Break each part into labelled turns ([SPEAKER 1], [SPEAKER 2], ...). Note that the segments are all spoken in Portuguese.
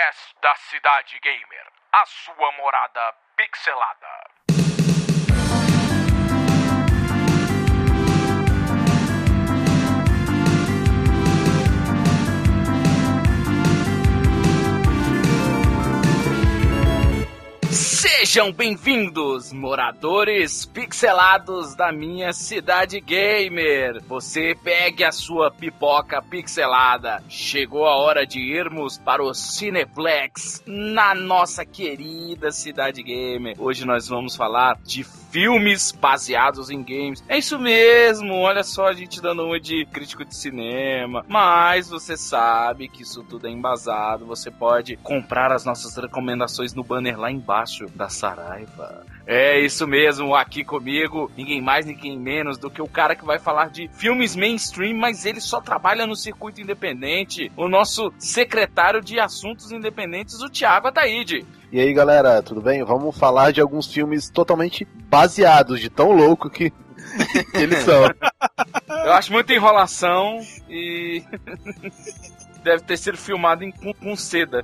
[SPEAKER 1] podcast da Cidade Gamer, a sua morada pixelada. Sejam bem-vindos, moradores pixelados da minha cidade gamer. Você pegue a sua pipoca pixelada. Chegou a hora de irmos para o Cineplex, na nossa querida cidade gamer. Hoje nós vamos falar de filmes baseados em games. É isso mesmo, olha só a gente dando uma de crítico de cinema. Mas você sabe que isso tudo é embasado. Você pode comprar as nossas recomendações no banner lá embaixo da Saraiva. É isso mesmo, aqui comigo, ninguém mais, ninguém menos do que o cara que vai falar de filmes mainstream, mas ele só trabalha no circuito independente, o nosso secretário de assuntos independentes, o Thiago Ataíde.
[SPEAKER 2] E aí galera, tudo bem? Vamos falar de alguns filmes totalmente baseados, de tão louco que eles são.
[SPEAKER 1] Eu acho muita enrolação e deve ter sido filmado com seda.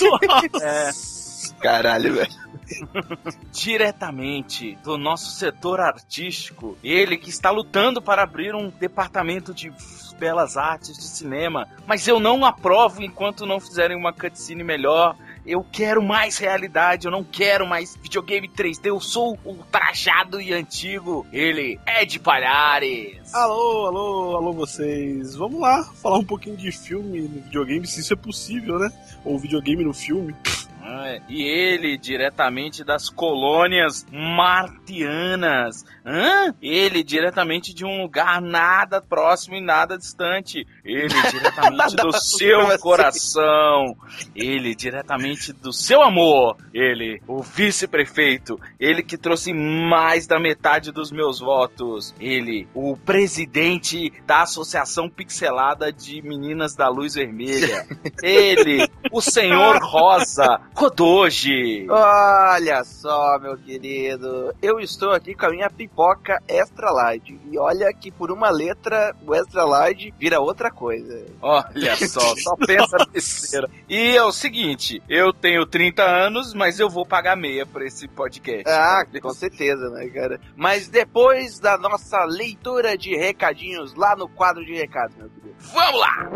[SPEAKER 2] Caralho, velho.
[SPEAKER 1] Diretamente do nosso setor artístico, ele que está lutando para abrir um departamento de belas artes de cinema, mas eu não aprovo enquanto não fizerem uma cutscene melhor. Eu quero mais realidade, eu não quero mais videogame 3D, eu sou ultrajado e antigo. Ele, Ed Palhares.
[SPEAKER 3] Alô vocês. Vamos lá, falar um pouquinho de filme no videogame, se isso é possível, né? Ou videogame no filme.
[SPEAKER 1] E ele, diretamente das colônias martianas. Ele, diretamente de um lugar nada próximo e nada distante. Ele, diretamente do seu coração. Ele, diretamente do seu amor. Ele, o vice-prefeito. Ele que trouxe mais da metade dos meus votos. Ele, o presidente da Associação Pixelada de Meninas da Luz Vermelha. Ele, o senhor Rosa Kodoji.
[SPEAKER 4] Olha só, meu querido, eu estou aqui com a minha pipoca extra large. E olha que por uma letra o extra large vira outra coisa.
[SPEAKER 1] Olha só pensa besteira. E é o seguinte, eu tenho 30 anos, mas eu vou pagar meia por esse podcast.
[SPEAKER 4] Ah, com certeza, né, cara? Mas depois da nossa leitura de recadinhos lá no quadro de recados, meu querido.
[SPEAKER 1] Vamos lá!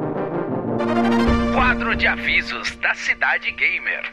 [SPEAKER 1] Quadro de avisos da Cidade Gamer.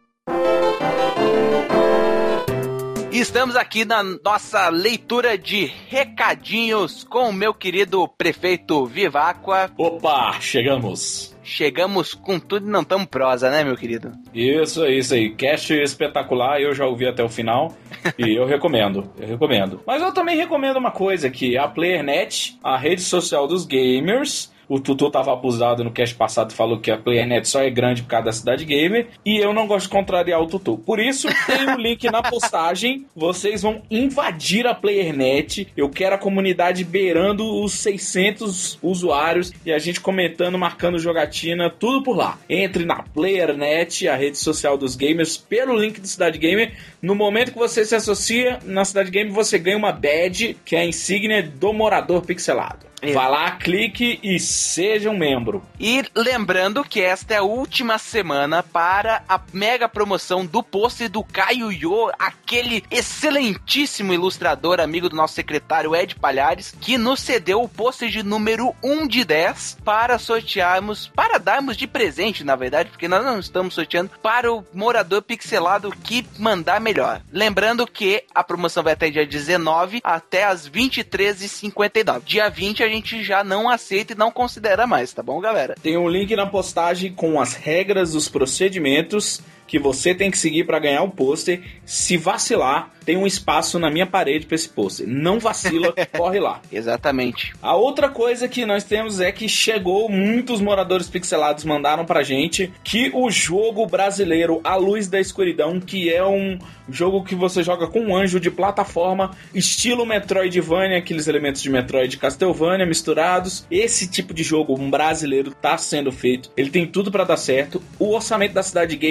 [SPEAKER 4] Estamos aqui na nossa leitura de recadinhos com o meu querido prefeito Viváqua.
[SPEAKER 5] Opa, chegamos.
[SPEAKER 4] Chegamos com tudo e não tão prosa, né, meu querido?
[SPEAKER 5] Isso aí. Cast espetacular, eu já ouvi até o final e eu recomendo. Mas eu também recomendo uma coisa, que a PlayerNet, a rede social dos gamers. O Tutu tava abusado no cast passado, falou que a PlayerNet só é grande por causa da Cidade Gamer, e eu não gosto de contrariar o Tutu. Por isso, tem um link na postagem, vocês vão invadir a PlayerNet, eu quero a comunidade beirando os 600 usuários, e a gente comentando, marcando jogatina, tudo por lá. Entre na PlayerNet, a rede social dos gamers, pelo link do Cidade Gamer. No momento que você se associa na Cidade Gamer, você ganha uma badge, que é a insígnia do morador pixelado. Vá lá, clique e seja um membro.
[SPEAKER 4] E lembrando que esta é a última semana para a mega promoção do pôster do Caio Yo, aquele excelentíssimo ilustrador, amigo do nosso secretário Ed Palhares, que nos cedeu o pôster de número 1 de 10 para sortearmos, para darmos de presente, na verdade, porque nós não estamos sorteando, para o morador pixelado que mandar melhor. Lembrando que a promoção vai até dia 19 até as 23h59. Dia 20 a gente já não aceita e não considera mais, tá bom, galera?
[SPEAKER 5] Tem um link na postagem com as regras dos procedimentos que você tem que seguir para ganhar o pôster. Se vacilar, tem um espaço na minha parede para esse pôster. Não vacila, corre lá.
[SPEAKER 4] Exatamente.
[SPEAKER 5] A outra coisa que nós temos é que chegou, muitos moradores pixelados mandaram pra gente, que o jogo brasileiro A Luz da Escuridão, que é um jogo que você joga com um anjo de plataforma, estilo Metroidvania, aqueles elementos de Metroid e Castlevania misturados. Esse tipo de jogo, um brasileiro, tá sendo feito. Ele tem tudo pra dar certo. O orçamento da Cidade Gamer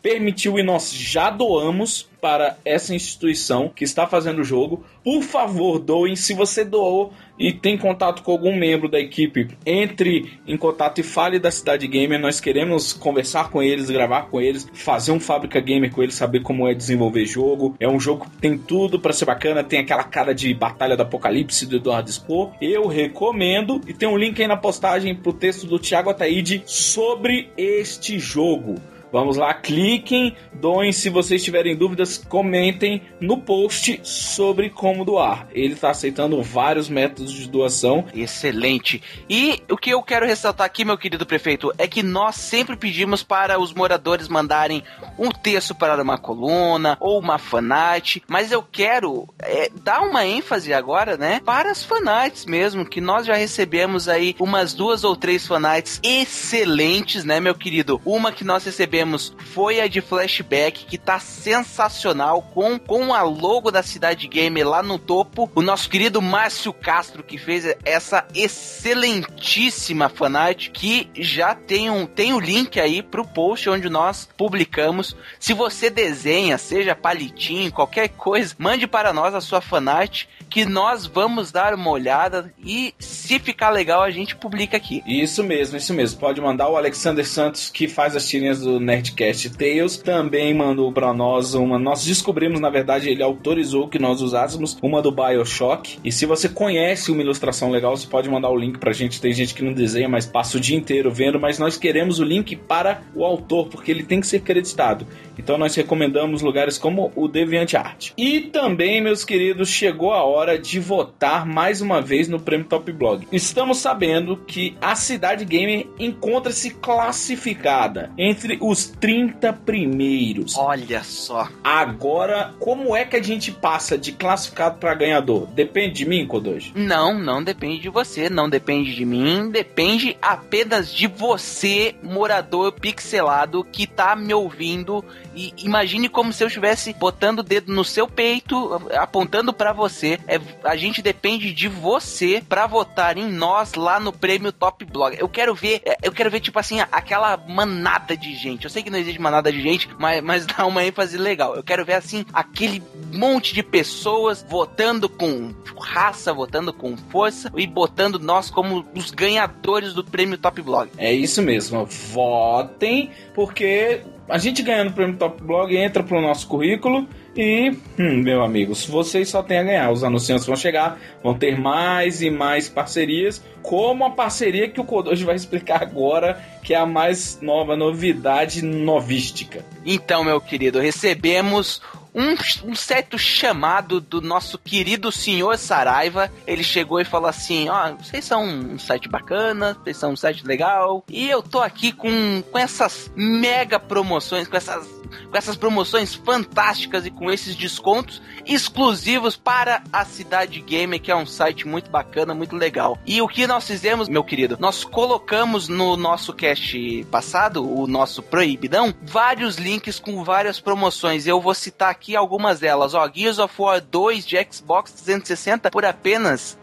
[SPEAKER 5] permitiu e nós já doamos para essa instituição que está fazendo o jogo. Por favor, doem. Se você doou e tem contato com algum membro da equipe, entre em contato e fale da Cidade Gamer. Nós queremos conversar com eles, gravar com eles, fazer um Fábrica Gamer com eles, saber como é desenvolver jogo. É um jogo que tem tudo para ser bacana, tem aquela cara de Batalha do Apocalipse do Eduardo Spohr. Eu recomendo, e tem um link aí na postagem pro texto do Thiago Ataíde sobre este jogo. Vamos lá, cliquem, doem. Se vocês tiverem dúvidas, comentem no post sobre como doar. Ele está aceitando vários métodos de doação.
[SPEAKER 4] Excelente. E o que eu quero ressaltar aqui, meu querido prefeito, é que nós sempre pedimos para os moradores mandarem um texto para uma coluna ou uma fanart, mas eu quero dar uma ênfase agora, né, para as fanarts mesmo, que nós já recebemos aí umas 2 ou 3 fanarts excelentes, né, meu querido? Uma que nós recebemos foi a de Flashback, que tá sensacional, com a logo da Cidade Gamer lá no topo. O nosso querido Márcio Castro, que fez essa excelentíssima fanart, que já tem o link aí pro post onde nós publicamos. Se você desenha, seja palitinho, qualquer coisa, mande para nós a sua fanart, que nós vamos dar uma olhada e, se ficar legal, a gente publica aqui.
[SPEAKER 5] Isso mesmo. Pode mandar. O Alexander Santos, que faz as tirinhas do Nerdcast Tales, também mandou pra nós uma. Nós descobrimos, na verdade, ele autorizou que nós usássemos uma do BioShock. E se você conhece uma ilustração legal, você pode mandar o link pra gente. Tem gente que não desenha, mas passa o dia inteiro vendo. Mas nós queremos o link para o autor, porque ele tem que ser creditado. Então nós recomendamos lugares como o DeviantArt. E também, meus queridos, chegou a hora de votar mais uma vez no Prêmio Top Blog. Estamos sabendo que a Cidade Gamer encontra-se classificada entre os 30 primeiros.
[SPEAKER 4] Olha só.
[SPEAKER 5] Agora, como é que a gente passa de classificado para ganhador? Depende de mim, Kodoji?
[SPEAKER 4] Não depende de você, não depende de mim, depende apenas de você, morador pixelado, que tá me ouvindo. E imagine como se eu estivesse botando o dedo no seu peito, apontando pra você. A gente depende de você pra votar em nós lá no Prêmio Top Blog. Eu quero ver tipo assim, aquela manada de gente. Eu sei que não existe manada de gente, mas dá uma ênfase legal. Eu quero ver assim, aquele monte de pessoas votando com raça, votando com força e botando nós como os ganhadores do Prêmio Top Blog.
[SPEAKER 5] É isso mesmo, votem, porque a gente ganhando o Prêmio Top Blog entra pro nosso currículo e, meu amigo, vocês só tem a ganhar. Os anunciantes vão chegar, vão ter mais e mais parcerias, como a parceria que o Kodoji vai explicar agora, que é a mais nova novidade novística.
[SPEAKER 4] Então, meu querido, recebemos um certo chamado do nosso querido senhor Saraiva. Ele chegou e falou assim: vocês são um site bacana, vocês são um site legal, e eu tô aqui com essas mega promoções, com essas promoções fantásticas e com esses descontos exclusivos para a Cidade Gamer, que é um site muito bacana, muito legal. E o que nós fizemos, meu querido? Nós colocamos no nosso cast passado, o nosso Proibidão, vários links com várias promoções. Eu vou citar aqui algumas delas. Gears of War 2 de Xbox 360 por apenas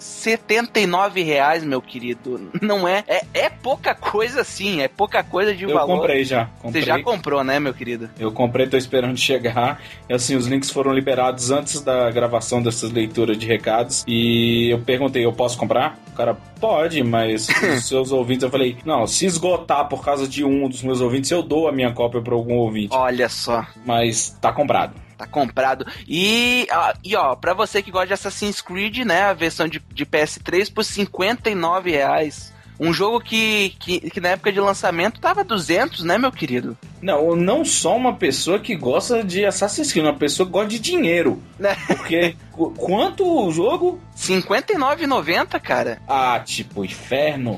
[SPEAKER 4] R$79, meu querido. Não é pouca coisa assim, é pouca coisa de valor.
[SPEAKER 5] Eu comprei já.
[SPEAKER 4] Você já comprou, né, meu querido?
[SPEAKER 5] Eu comprei, tô esperando chegar. E assim, os links foram liberados antes da gravação dessas leituras de recados. E eu perguntei, eu posso comprar? O cara, pode, mas os seus ouvintes... Eu falei, não, se esgotar por causa de um dos meus ouvintes, eu dou a minha cópia para algum ouvinte.
[SPEAKER 4] Olha só.
[SPEAKER 5] Mas tá comprado.
[SPEAKER 4] Tá comprado. E ó, pra você que gosta de Assassin's Creed, né, a versão de PS3 por R$59. Um jogo que na época de lançamento tava 200, né, meu querido?
[SPEAKER 5] Não só uma pessoa que gosta de Assassin's Creed, uma pessoa que gosta de dinheiro. Porque quanto o jogo?
[SPEAKER 4] R$59,90, cara.
[SPEAKER 5] Tipo, inferno.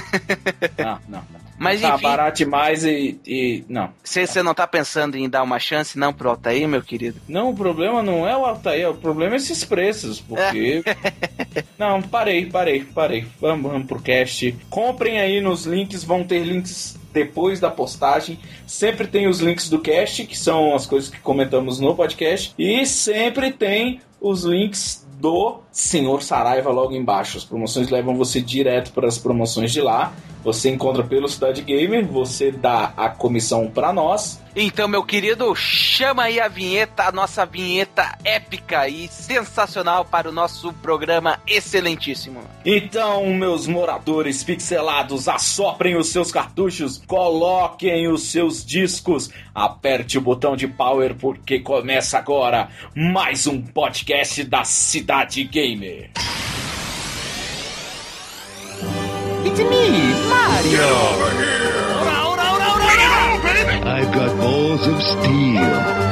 [SPEAKER 5] Não.
[SPEAKER 4] Mas
[SPEAKER 5] tá
[SPEAKER 4] enfim,
[SPEAKER 5] barato demais e não.
[SPEAKER 4] Você não tá pensando em dar uma chance não pro Altair, meu querido?
[SPEAKER 5] Não, o problema não é o Altair, o problema é esses preços, porque... Não, parei. Vamos pro cast. Comprem aí nos links, vão ter links depois da postagem. Sempre tem os links do cast, que são as coisas que comentamos no podcast, e sempre tem os links do Senhor Saraiva logo embaixo. As promoções levam você direto para as promoções de lá. você encontra pelo Cidade Gamer, você dá a comissão pra nós.
[SPEAKER 4] Então, meu querido, chama aí a vinheta, a nossa vinheta épica e sensacional para o nosso programa excelentíssimo.
[SPEAKER 5] Então, meus moradores pixelados, assoprem os seus cartuchos, coloquem os seus discos, aperte o botão de power porque começa agora mais um podcast da Cidade Gamer.
[SPEAKER 6] It's me, Mario!
[SPEAKER 7] Get over here!
[SPEAKER 6] I've got balls of steel.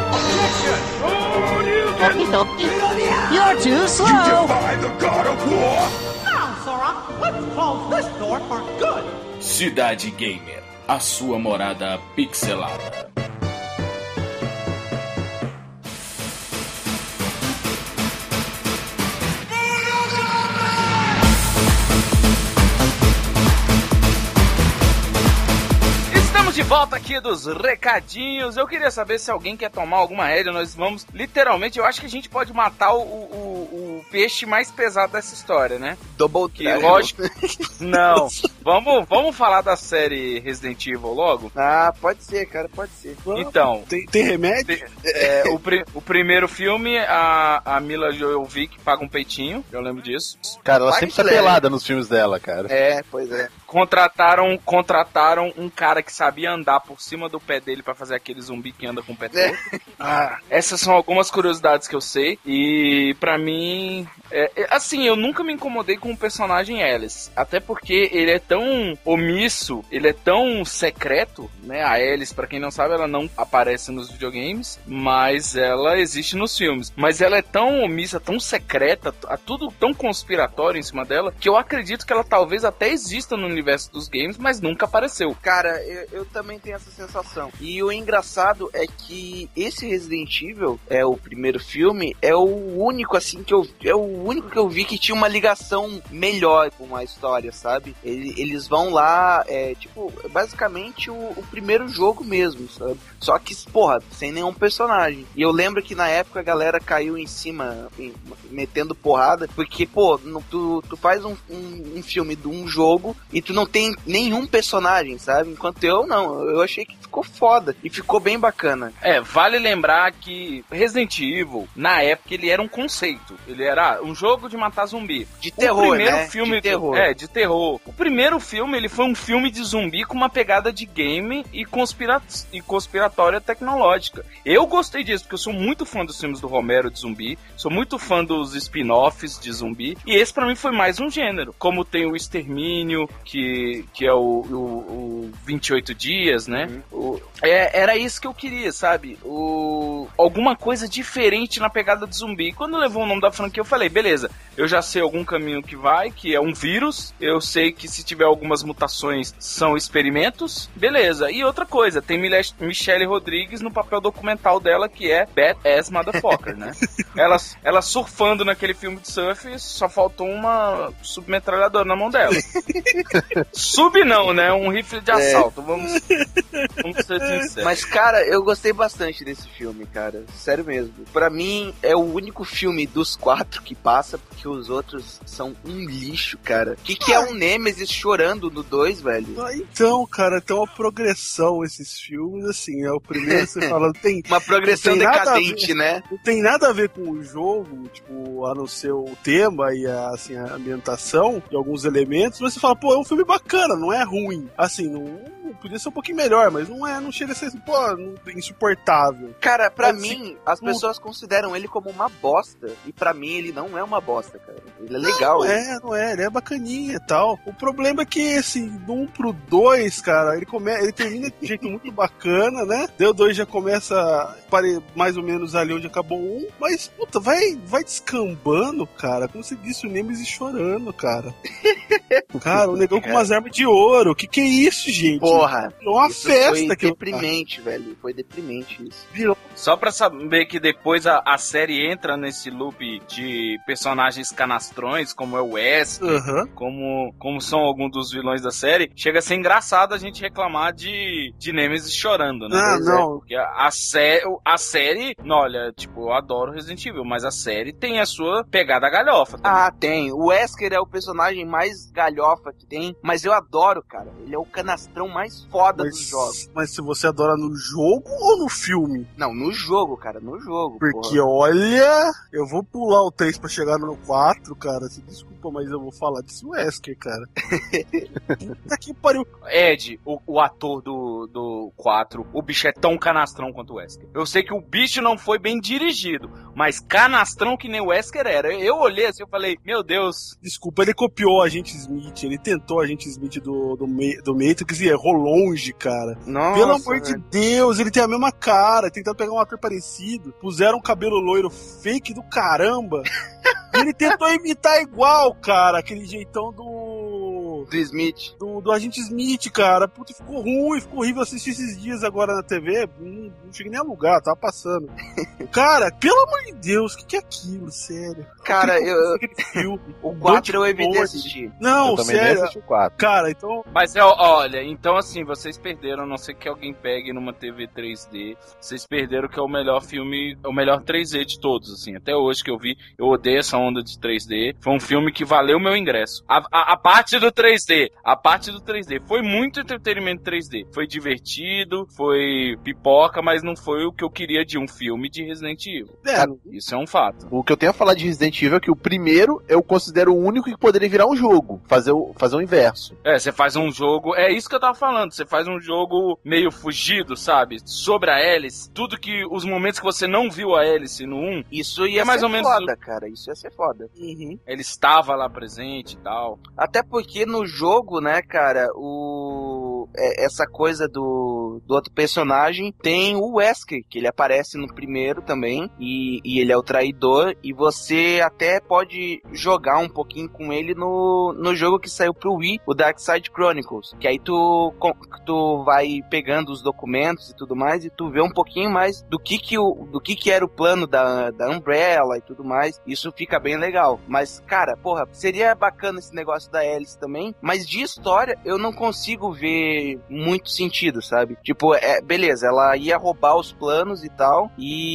[SPEAKER 6] You're too slow!
[SPEAKER 7] You defy the God of War!
[SPEAKER 8] Now, Sora, let's close this door for good.
[SPEAKER 5] Cidade Gamer, a sua morada pixelada.
[SPEAKER 1] De volta aqui dos recadinhos. Eu queria saber se alguém quer tomar alguma rédea. Nós vamos, literalmente, eu acho que a gente pode matar o peixe mais pesado dessa história, né?
[SPEAKER 2] Double
[SPEAKER 1] que lógico. Não. Vamos falar da série Resident Evil logo?
[SPEAKER 2] Ah, pode ser, cara, pode ser.
[SPEAKER 1] Então.
[SPEAKER 3] Tem remédio?
[SPEAKER 1] O primeiro filme, a Mila Jovovich paga um peitinho. Eu lembro disso.
[SPEAKER 2] Cara, ela sempre tá pelada nos filmes dela, cara.
[SPEAKER 1] É, pois é. Contrataram um cara que sabia andar por cima do pé dele pra fazer aquele zumbi que anda com o pé todo. Essas são algumas curiosidades que eu sei. E pra mim, assim, eu nunca me incomodei com o personagem Alice. Até porque ele é tão omisso, ele é tão secreto, né? A Alice, pra quem não sabe, ela não aparece nos videogames, mas ela existe nos filmes. Mas ela é tão omissa, tão secreta, tudo tão conspiratório em cima dela, que eu acredito que ela talvez até exista no universo dos games, mas nunca apareceu.
[SPEAKER 2] Cara, eu também tenho essa sensação. E o engraçado é que esse Resident Evil, o primeiro filme, é o único assim que eu vi que tinha uma ligação melhor com a história, sabe? Eles vão lá, basicamente o primeiro jogo mesmo, sabe? Só que, porra, sem nenhum personagem. E eu lembro que na época a galera caiu em cima, metendo porrada, porque, pô, tu faz um filme de um jogo e tu não tem nenhum personagem, sabe? Enquanto eu achei que ficou foda e ficou bem bacana.
[SPEAKER 1] Vale lembrar que Resident Evil, na época, ele era um conceito. Ele era um jogo de matar zumbi.
[SPEAKER 2] De terror,
[SPEAKER 1] o primeiro
[SPEAKER 2] né?
[SPEAKER 1] Filme,
[SPEAKER 2] de terror.
[SPEAKER 1] De terror. O primeiro filme, ele foi um filme de zumbi com uma pegada de game e conspiratória tecnológica. Eu gostei disso, porque eu sou muito fã dos filmes do Romero de zumbi, sou muito fã dos spin-offs de zumbi, e esse pra mim foi mais um gênero. Como tem o Extermínio, que é o 28 dias, né? Era isso que eu queria, sabe? Alguma coisa diferente na pegada de zumbi. Quando levou o nome da franquia, eu falei, beleza, eu já sei algum caminho que vai, que é um vírus, eu sei que se tiver algumas mutações são experimentos, beleza. E outra coisa, tem Michelle Rodrigues no papel documental dela, que é Badass Motherfucker, né? Ela surfando naquele filme de surf, só faltou uma submetralhadora na mão dela. Sub não, né? Um rifle de assalto, vamos ser sinceros.
[SPEAKER 2] Mas, cara, eu gostei bastante desse filme, cara. Sério mesmo. Pra mim, é o único filme dos 4 que passa, porque os outros são um lixo, cara. O que é um Nemesis chorando no 2, velho?
[SPEAKER 3] Então, cara, tem uma progressão esses filmes, assim, o primeiro você fala, tem...
[SPEAKER 2] Uma progressão decadente, né?
[SPEAKER 3] Não tem nada a ver com o jogo, tipo, a não ser o tema e a ambientação de alguns elementos, mas você fala, pô, é um filme bacana, não é ruim. Assim, não podia ser um pouquinho melhor, mas não chega a ser, pô, insuportável.
[SPEAKER 2] Cara, pra mim, as pessoas consideram ele como uma bosta, e pra mim ele não é uma bosta, cara. Ele é legal.
[SPEAKER 3] Não é, ele é bacaninha e tal. O problema é que, assim, do 1 pro 2, cara, ele termina de um jeito muito bacana, né? Daí o 2 já começa mais ou menos ali onde acabou o 1, mas, puta, vai descambando, cara. Como você disse, o Nemesis chorando, cara. Cara, o negão com umas armas de ouro. Que é isso, gente?
[SPEAKER 2] Porra.
[SPEAKER 3] É uma festa
[SPEAKER 2] foi deprimente, velho. Foi deprimente isso.
[SPEAKER 3] Virou.
[SPEAKER 1] Só pra saber que depois a série entra nesse loop de personagens canastrões, como é o Wesker, como são alguns dos vilões da série, chega a ser engraçado a gente reclamar de Nemesis chorando, né?
[SPEAKER 3] Não.
[SPEAKER 1] Porque a série, olha, tipo, eu adoro Resident Evil, mas a série tem a sua pegada galhofa também.
[SPEAKER 2] Tem. O Wesker é o personagem mais galhofa que tem, mas eu adoro, cara. Ele é o canastrão mais foda dos jogos.
[SPEAKER 3] Mas se você adora no jogo ou no filme?
[SPEAKER 2] Não, no jogo, cara, no jogo.
[SPEAKER 3] Porque, olha, eu vou pular o 3 pra chegar no 4, cara. Se desculpa, mas eu vou falar desse Wesker, cara. Puta que pariu.
[SPEAKER 1] Ed, o ator do 4, o bicho é tão canastrão quanto o Wesker. Eu sei que o bicho não foi bem dirigido, mas canastrão que nem o Wesker era. Eu olhei assim, eu falei, meu Deus.
[SPEAKER 3] Desculpa, ele copiou o Agente Smith, ele tentou o Agente Smith do Matrix e errou longe, cara.
[SPEAKER 2] Nossa,
[SPEAKER 3] pelo amor de Deus, ele tem a mesma cara, tentando pegar um ator parecido, puseram um cabelo loiro fake do caramba, e ele tentou imitar igual, cara, aquele jeitão do
[SPEAKER 2] Smith.
[SPEAKER 3] Do Agente Smith, cara. Puta, ficou ruim, ficou horrível assistir esses dias agora na TV. Não cheguei nem a alugar, tava passando. Cara, pelo amor de Deus, o que é aquilo, sério?
[SPEAKER 2] Cara, o 4 eu evitei assistir.
[SPEAKER 3] Não,
[SPEAKER 9] eu também
[SPEAKER 3] sério.
[SPEAKER 9] assisti o 4.
[SPEAKER 3] Cara, então...
[SPEAKER 1] Mas olha, então assim, vocês perderam, a não ser que alguém pegue numa TV 3D, vocês perderam que é o melhor filme, o melhor 3D de todos, assim. Até hoje que eu vi, eu odeio essa onda de 3D. Foi um filme que valeu o meu ingresso. A parte do 3D foi muito entretenimento 3D. Foi divertido, foi pipoca, mas não foi o que eu queria de um filme de Resident Evil. Isso é um fato.
[SPEAKER 9] O que eu tenho a falar de Resident Evil é que o primeiro eu considero o único que poderia virar um jogo. Fazer o inverso.
[SPEAKER 1] Você faz um jogo... É isso que eu tava falando. Você faz um jogo meio fugido, sabe? Sobre a Alice. Tudo que... Os momentos que você não viu a Alice no 1...
[SPEAKER 2] Isso ia
[SPEAKER 1] mais
[SPEAKER 2] ser
[SPEAKER 1] ou menos
[SPEAKER 2] foda, cara. Isso ia ser foda.
[SPEAKER 3] Uhum.
[SPEAKER 1] Ele estava lá presente e tal.
[SPEAKER 2] Até porque no jogo, né, cara, essa coisa do outro personagem tem o Wesker, que ele aparece no primeiro também, e ele é o traidor, e você até pode jogar um pouquinho com ele no jogo que saiu pro Wii, o Darkside Chronicles, que aí tu vai pegando os documentos e tudo mais, e tu vê um pouquinho mais do que era o plano da Umbrella e tudo mais. Isso fica bem legal. Mas, cara, porra, seria bacana esse negócio da Alice também, mas de história eu não consigo ver muito sentido, sabe? Tipo, beleza, ela ia roubar os planos e tal,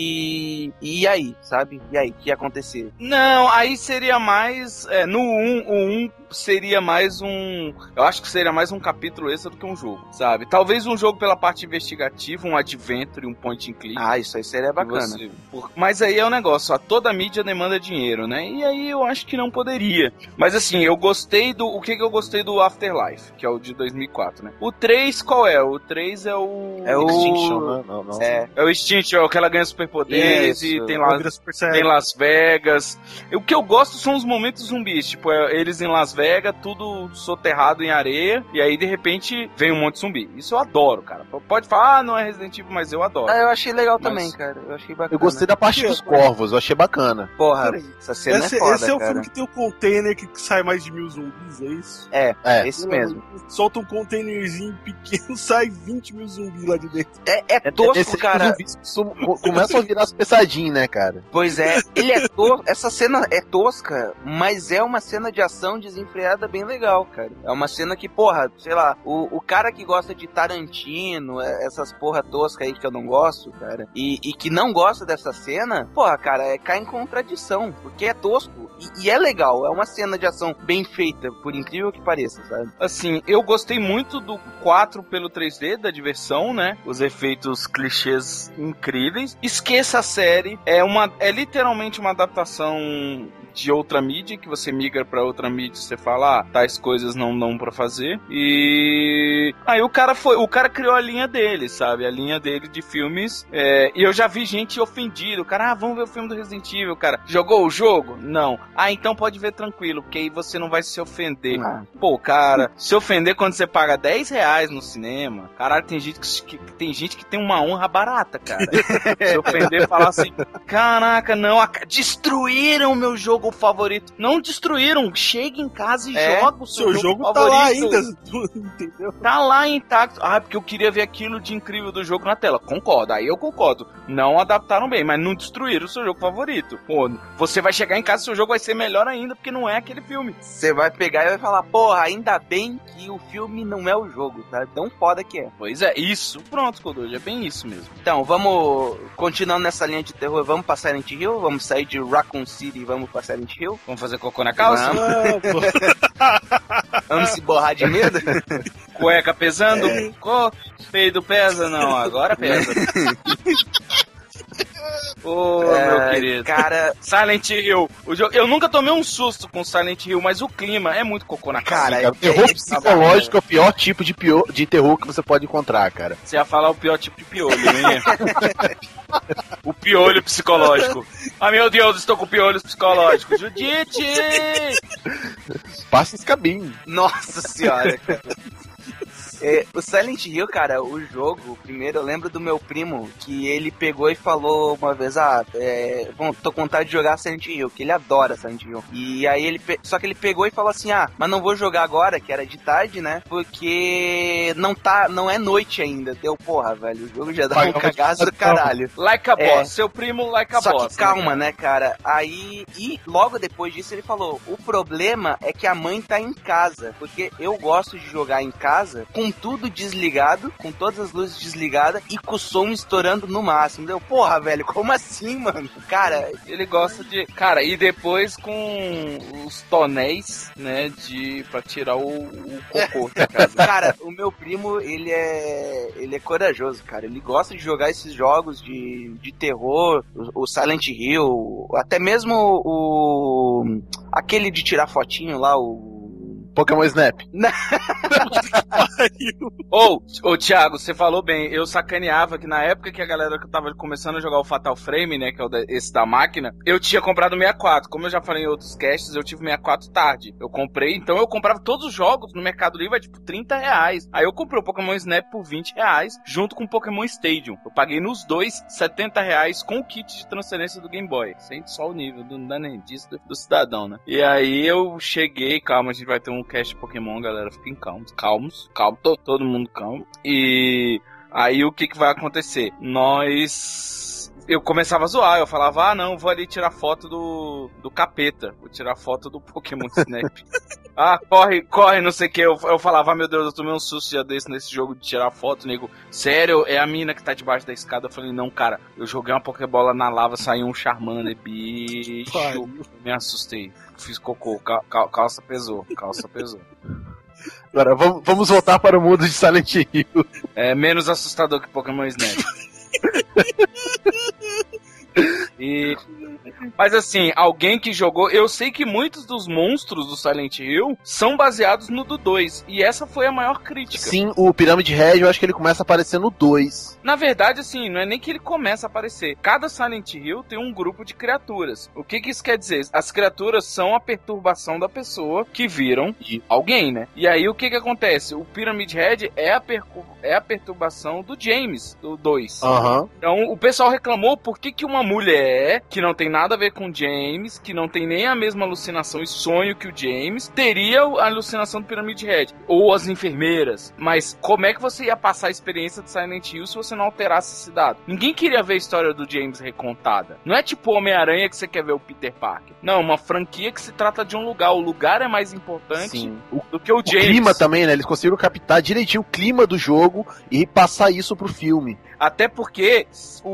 [SPEAKER 2] e aí, sabe? E aí, o que ia acontecer?
[SPEAKER 1] Não, aí seria mais... no 1, seria mais um... Eu acho que seria mais um capítulo extra do que um jogo, sabe? Talvez um jogo pela parte investigativa, um adventure, um point and click.
[SPEAKER 2] Ah, isso aí seria bacana.
[SPEAKER 1] Mas aí é o negócio, toda mídia demanda dinheiro, né? E aí eu acho que não poderia. Mas assim, eu gostei do... O que eu gostei do Afterlife, que é o de 2004, né? O 3, qual é? O 3 é o...
[SPEAKER 2] É o...
[SPEAKER 9] Extinction, né? Não.
[SPEAKER 1] É o Extinction, é o que ela ganha superpoderes e tem Las Vegas. O que eu gosto são os momentos zumbis, tipo, eles em Las Vegas, tudo soterrado em areia, e aí de repente vem um monte de zumbi. Isso eu adoro, cara. Pode falar, não é Resident Evil, mas eu adoro.
[SPEAKER 2] Eu achei legal também, cara. Eu achei bacana.
[SPEAKER 9] Eu gostei da parte dos corvos, eu achei bacana.
[SPEAKER 2] Porra, essa cena é foda,
[SPEAKER 3] esse é o
[SPEAKER 2] cara.
[SPEAKER 3] filme que tem o container que sai mais de 1000 zumbis, é isso?
[SPEAKER 2] É esse mesmo.
[SPEAKER 3] Solta um containerzinho pequeno, sai 20.000 zumbis lá de dentro.
[SPEAKER 2] É tosco, cara.
[SPEAKER 9] Começam a virar pesadinho, né, cara?
[SPEAKER 2] Pois é, ele é tosco. Essa cena é tosca, mas é uma cena de ação desenfreada bem legal, cara. É uma cena que, porra, sei lá, o cara que gosta de Tarantino, essas porra tosca aí que eu não gosto, cara, e que não gosta dessa cena, porra, cara, cai em contradição, porque é tosco e é legal. É uma cena de ação bem feita, por incrível que pareça, sabe?
[SPEAKER 1] Assim, eu gostei muito do 4 pelo 3D, da diversão, né? Os efeitos clichês incríveis. Esqueça a série, é literalmente uma adaptação de outra mídia, que você migra pra outra mídia e você fala, tais coisas não dão pra fazer. E aí o cara criou a linha dele, sabe? A linha dele de filmes. E eu já vi gente ofendida. O cara, vamos ver o filme do Resident Evil, cara. Jogou o jogo? Não. Então pode ver tranquilo, porque aí você não vai se ofender. Pô, cara, se ofender quando você paga R$10 no cinema, caralho, tem gente que tem uma honra barata, cara. Se ofender, falar assim, caraca, não, destruíram o meu jogo favorito. Não destruíram. Chega em casa e joga o seu jogo favorito. Tá lá ainda, entendeu? Tá lá intacto. Porque eu queria ver aquilo de incrível do jogo na tela. Concordo, aí eu concordo. Não adaptaram bem, mas não destruíram o seu jogo favorito. Pô, você vai chegar em casa e seu jogo vai ser melhor ainda, porque não é aquele filme.
[SPEAKER 2] Você vai pegar e vai falar, porra, ainda bem que o filme não é o jogo, tá? Tão foda que é.
[SPEAKER 1] Pois é, isso. Pronto, Kodoji, é bem isso mesmo.
[SPEAKER 2] Então, vamos continuando nessa linha de terror, vamos pra Silent Hill, vamos sair de Raccoon City e vamos pra Silent Hill?
[SPEAKER 1] Vamos fazer cocô na calça?
[SPEAKER 2] Vamos se borrar de medo?
[SPEAKER 1] Cueca pesando? Peido pesa? Não, agora pesa. Meu querido.
[SPEAKER 2] Cara,
[SPEAKER 1] Silent Hill. O jogo, eu nunca tomei um susto com Silent Hill, mas o clima é muito cocô na cara.
[SPEAKER 9] Cara, terror psicológico é o pior tipo de terror que você pode encontrar, cara.
[SPEAKER 1] Você ia falar o pior tipo de piolho, né? O piolho psicológico. Ah, meu Deus, estou com piolhos psicológicos. Judite!
[SPEAKER 9] Passa esse cabinho.
[SPEAKER 2] Nossa senhora, cara. O Silent Hill, cara, o jogo, primeiro eu lembro do meu primo, que ele pegou e falou uma vez, bom, tô com vontade de jogar Silent Hill, que ele adora Silent Hill. E aí só que ele pegou e falou assim, mas não vou jogar agora, que era de tarde, né, porque não é noite ainda. Deu, porra, velho, o jogo já dá um cagaço do caralho.
[SPEAKER 1] Like a boss, seu primo like a boss.
[SPEAKER 2] Só que calma, né, cara, aí, e logo depois disso ele falou, o problema é que a mãe tá em casa, porque eu gosto de jogar em casa com tudo desligado, com todas as luzes desligadas e com o som estourando no máximo. Deu, porra, velho, como assim, mano? Cara,
[SPEAKER 1] ele gosta de... Cara, e depois com os tonéis, né, pra tirar o cocô da casa.
[SPEAKER 2] Cara, o meu primo, ele é corajoso, cara. Ele gosta de jogar esses jogos de terror, o Silent Hill, até mesmo aquele de tirar fotinho lá, o
[SPEAKER 9] Pokémon Snap.
[SPEAKER 1] Ô, Thiago, você falou bem. Eu sacaneava que na época que a galera que tava começando a jogar o Fatal Frame, né, que é esse da máquina, eu tinha comprado o 64. Como eu já falei em outros casts, eu tive o 64 tarde. Eu comprei, então eu comprava todos os jogos no Mercado Livre, tipo, R$30. Aí eu comprei o Pokémon Snap por R$20, junto com o Pokémon Stadium. Eu paguei nos dois R$70 com o kit de transferência do Game Boy. Sente só o nível do nerdista do cidadão, né? E aí eu cheguei, calma, a gente vai ter um cast Pokémon, galera, fiquem calmos, todo mundo calmo. E aí o que vai acontecer? Eu começava a zoar, eu falava, não, vou ali tirar foto do capeta, vou tirar foto do Pokémon Snap. Corre, não sei o que. Eu falava, meu Deus, eu tomei um susto já desse nesse jogo de tirar foto, nego. Sério, é a mina que tá debaixo da escada. Eu falei, não, cara, eu joguei uma Pokébola na lava, saiu um Charmander, bicho. Me assustei. Fiz cocô, calça pesou.
[SPEAKER 9] Agora, vamos voltar para o mundo de Silent Hill.
[SPEAKER 1] É menos assustador que Pokémon Snap. Mas assim, alguém que jogou... Eu sei que muitos dos monstros do Silent Hill são baseados no do 2. E essa foi a maior crítica.
[SPEAKER 9] Sim, o Pirâmide Red, eu acho que ele começa a aparecer no 2.
[SPEAKER 1] Na verdade, assim, não é nem que ele começa a aparecer. Cada Silent Hill tem um grupo de criaturas. O que isso quer dizer? As criaturas são a perturbação da pessoa que viram alguém, né? E aí o que acontece? O Pyramid Head é a perturbação do James, do 2.
[SPEAKER 9] Uhum.
[SPEAKER 1] Então o pessoal reclamou por que uma mulher que não tem nada a ver com o James, que não tem nem a mesma alucinação e sonho que o James, teria a alucinação do Pyramid Head. Ou as enfermeiras. Mas como é que você ia passar a experiência de Silent Hill se você não alterasse esse dado? Ninguém queria ver a história do James recontada. Não é tipo Homem-Aranha que você quer ver o Peter Parker. Não, uma franquia que se trata de um lugar. O lugar é mais importante do que o James.
[SPEAKER 9] O clima também, né? Eles conseguiram captar direitinho o clima do jogo e passar isso pro filme.
[SPEAKER 1] Até porque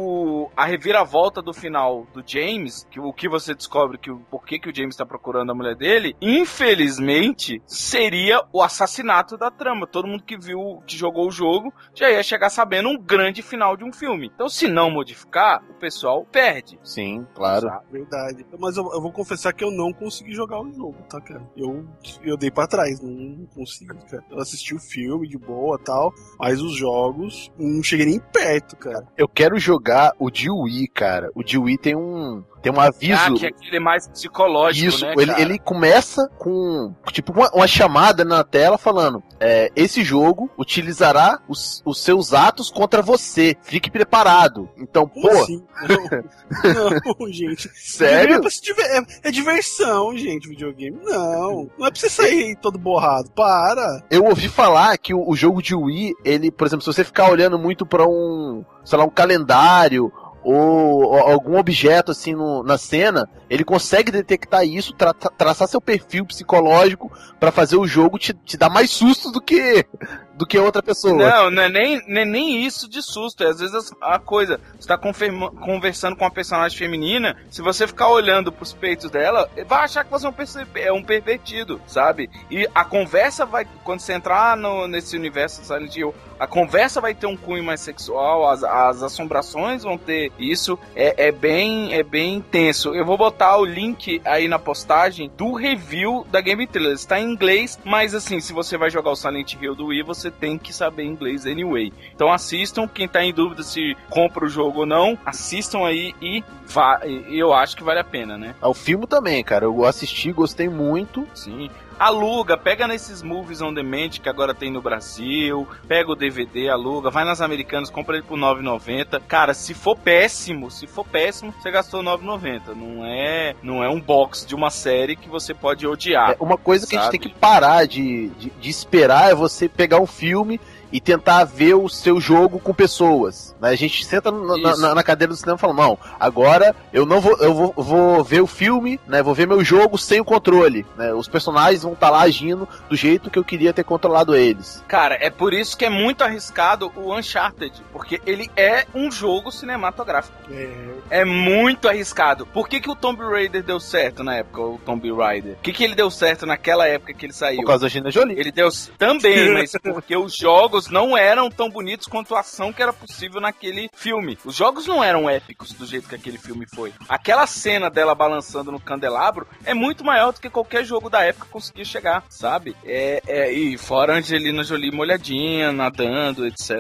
[SPEAKER 1] a reviravolta do final do James, o que você descobre por que o James tá procurando a mulher dele, infelizmente, seria o assassinato da trama. Todo mundo que jogou o jogo, já ia chegar sabendo um grande final de um filme. Então, se não modificar, o pessoal perde.
[SPEAKER 9] Sim, claro.
[SPEAKER 3] Verdade. Mas eu vou confessar que eu não consegui jogar o jogo, tá, cara? Eu dei pra trás, não consegui, cara. Eu assisti o filme de boa e tal, mas os jogos não cheguei nem perto, cara.
[SPEAKER 9] Eu quero jogar o de Wii, cara. O de Wii tem um aviso.
[SPEAKER 1] Que é aquele mais psicológico,
[SPEAKER 9] isso,
[SPEAKER 1] né,
[SPEAKER 9] ele começa com tipo uma chamada na tela falando: esse jogo utilizará os seus atos contra você. Fique preparado. Então,
[SPEAKER 3] como
[SPEAKER 9] pô.
[SPEAKER 3] Assim? Não, gente.
[SPEAKER 9] Sério?
[SPEAKER 3] É diversão, gente, videogame. Não é pra você sair todo borrado. Para.
[SPEAKER 9] Eu ouvi falar que o jogo de Wii, ele, por exemplo, se você ficar olhando muito pra um calendário ou algum objeto assim na cena, ele consegue detectar isso, traçar seu perfil psicológico pra fazer o jogo te dar mais susto do que do que outra pessoa.
[SPEAKER 1] Não é nem isso de susto. Às vezes a coisa, você tá conversando com uma personagem feminina, se você ficar olhando pros peitos dela, vai achar que você é um pervertido, sabe? E a conversa vai, quando você entrar nesse universo de Silent Hill, a conversa vai ter um cunho mais sexual, as assombrações vão ter isso, é bem tenso. Eu vou botar o link aí na postagem do review da Game Trailer. Está em inglês, mas assim, se você vai jogar o Silent Hill do Wii, você tem que saber inglês anyway. Então assistam, quem tá em dúvida se compra o jogo ou não, assistam aí e eu acho que vale a pena, né?
[SPEAKER 9] O filme também, cara, eu assisti, gostei muito.
[SPEAKER 1] Sim. Aluga, pega nesses Movies on Demand que agora tem no Brasil, pega o DVD, aluga, vai nas Americanas, compra ele por R$ 9,90. Cara, se for péssimo, você gastou R$ 9,90. Não é um box de uma série que você pode odiar.
[SPEAKER 9] Uma coisa que a gente tem que parar de esperar é você pegar um filme e tentar ver o seu jogo com pessoas. Né? A gente senta na cadeira do cinema e fala, não, agora eu vou ver o filme, né? Vou ver meu jogo sem o controle. Né? Os personagens vão estar lá agindo do jeito que eu queria ter controlado eles.
[SPEAKER 1] Cara, é por isso que é muito arriscado o Uncharted, porque ele é um jogo cinematográfico. É muito arriscado. Por que o Tomb Raider deu certo na época, o Tomb Raider? Por que ele deu certo naquela época que ele saiu?
[SPEAKER 9] Por causa da Angelina Jolie.
[SPEAKER 1] Ele deu também, mas porque os jogos não eram tão bonitos quanto a ação que era possível naquele filme. Os jogos não eram épicos do jeito que aquele filme foi. Aquela cena dela balançando no candelabro é muito maior do que qualquer jogo da época conseguia chegar, sabe? E fora a Angelina Jolie molhadinha, nadando, etc.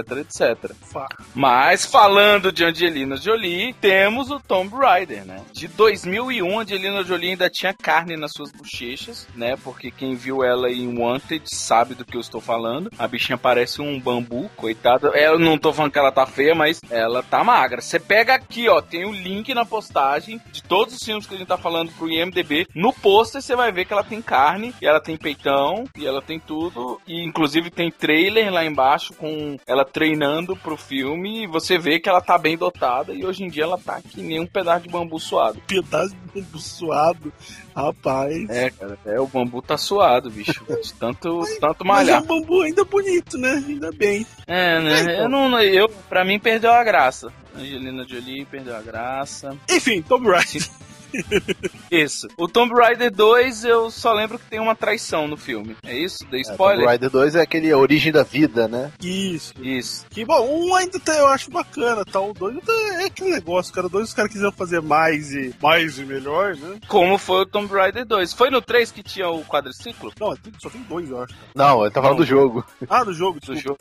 [SPEAKER 1] Mas falando de Angelina Jolie, temos o Tomb Raider, né? De 2001, a Angelina Jolie ainda tinha carne nas suas bochechas, né? Porque quem viu ela em Wanted sabe do que eu estou falando. A bichinha parece um bambu, coitada. Eu não tô falando que ela tá feia, mas ela tá magra. Você pega aqui, ó, tem o link na postagem de todos os filmes que a gente tá falando pro IMDb. No pôster você vai ver que ela tem carne, e ela tem peitão, e ela tem tudo. E inclusive tem trailer lá embaixo com ela treinando pro filme. E você vê que ela tá bem dotada. E hoje em dia ela tá que nem um pedaço de bambu suado.
[SPEAKER 3] Pedaço de bambu suado? Rapaz.
[SPEAKER 1] Cara, o bambu tá suado, bicho. De tanto malhar.
[SPEAKER 3] Mas é um bambu ainda bonito, né? Ainda bem.
[SPEAKER 1] Né? Então. Pra mim perdeu a graça. Angelina Jolie perdeu a graça.
[SPEAKER 3] Enfim, Tomb Raider.
[SPEAKER 1] Isso. O Tomb Raider 2, eu só lembro que tem uma traição no filme. É isso? Dei spoiler?
[SPEAKER 9] Tomb Raider 2 é aquele A Origem da Vida, né?
[SPEAKER 3] Isso.
[SPEAKER 1] Que
[SPEAKER 3] bom, um ainda eu acho bacana, tá? O 2 é aquele negócio, cara. O 2 os caras quiseram fazer mais e melhor, né?
[SPEAKER 1] Como foi o Tomb Raider 2? Foi no 3 que tinha o quadriciclo?
[SPEAKER 3] Não, só tem 2, eu acho. Cara.
[SPEAKER 9] Não, ele tá falando do jogo.
[SPEAKER 3] Ah, do jogo,
[SPEAKER 1] do jogo.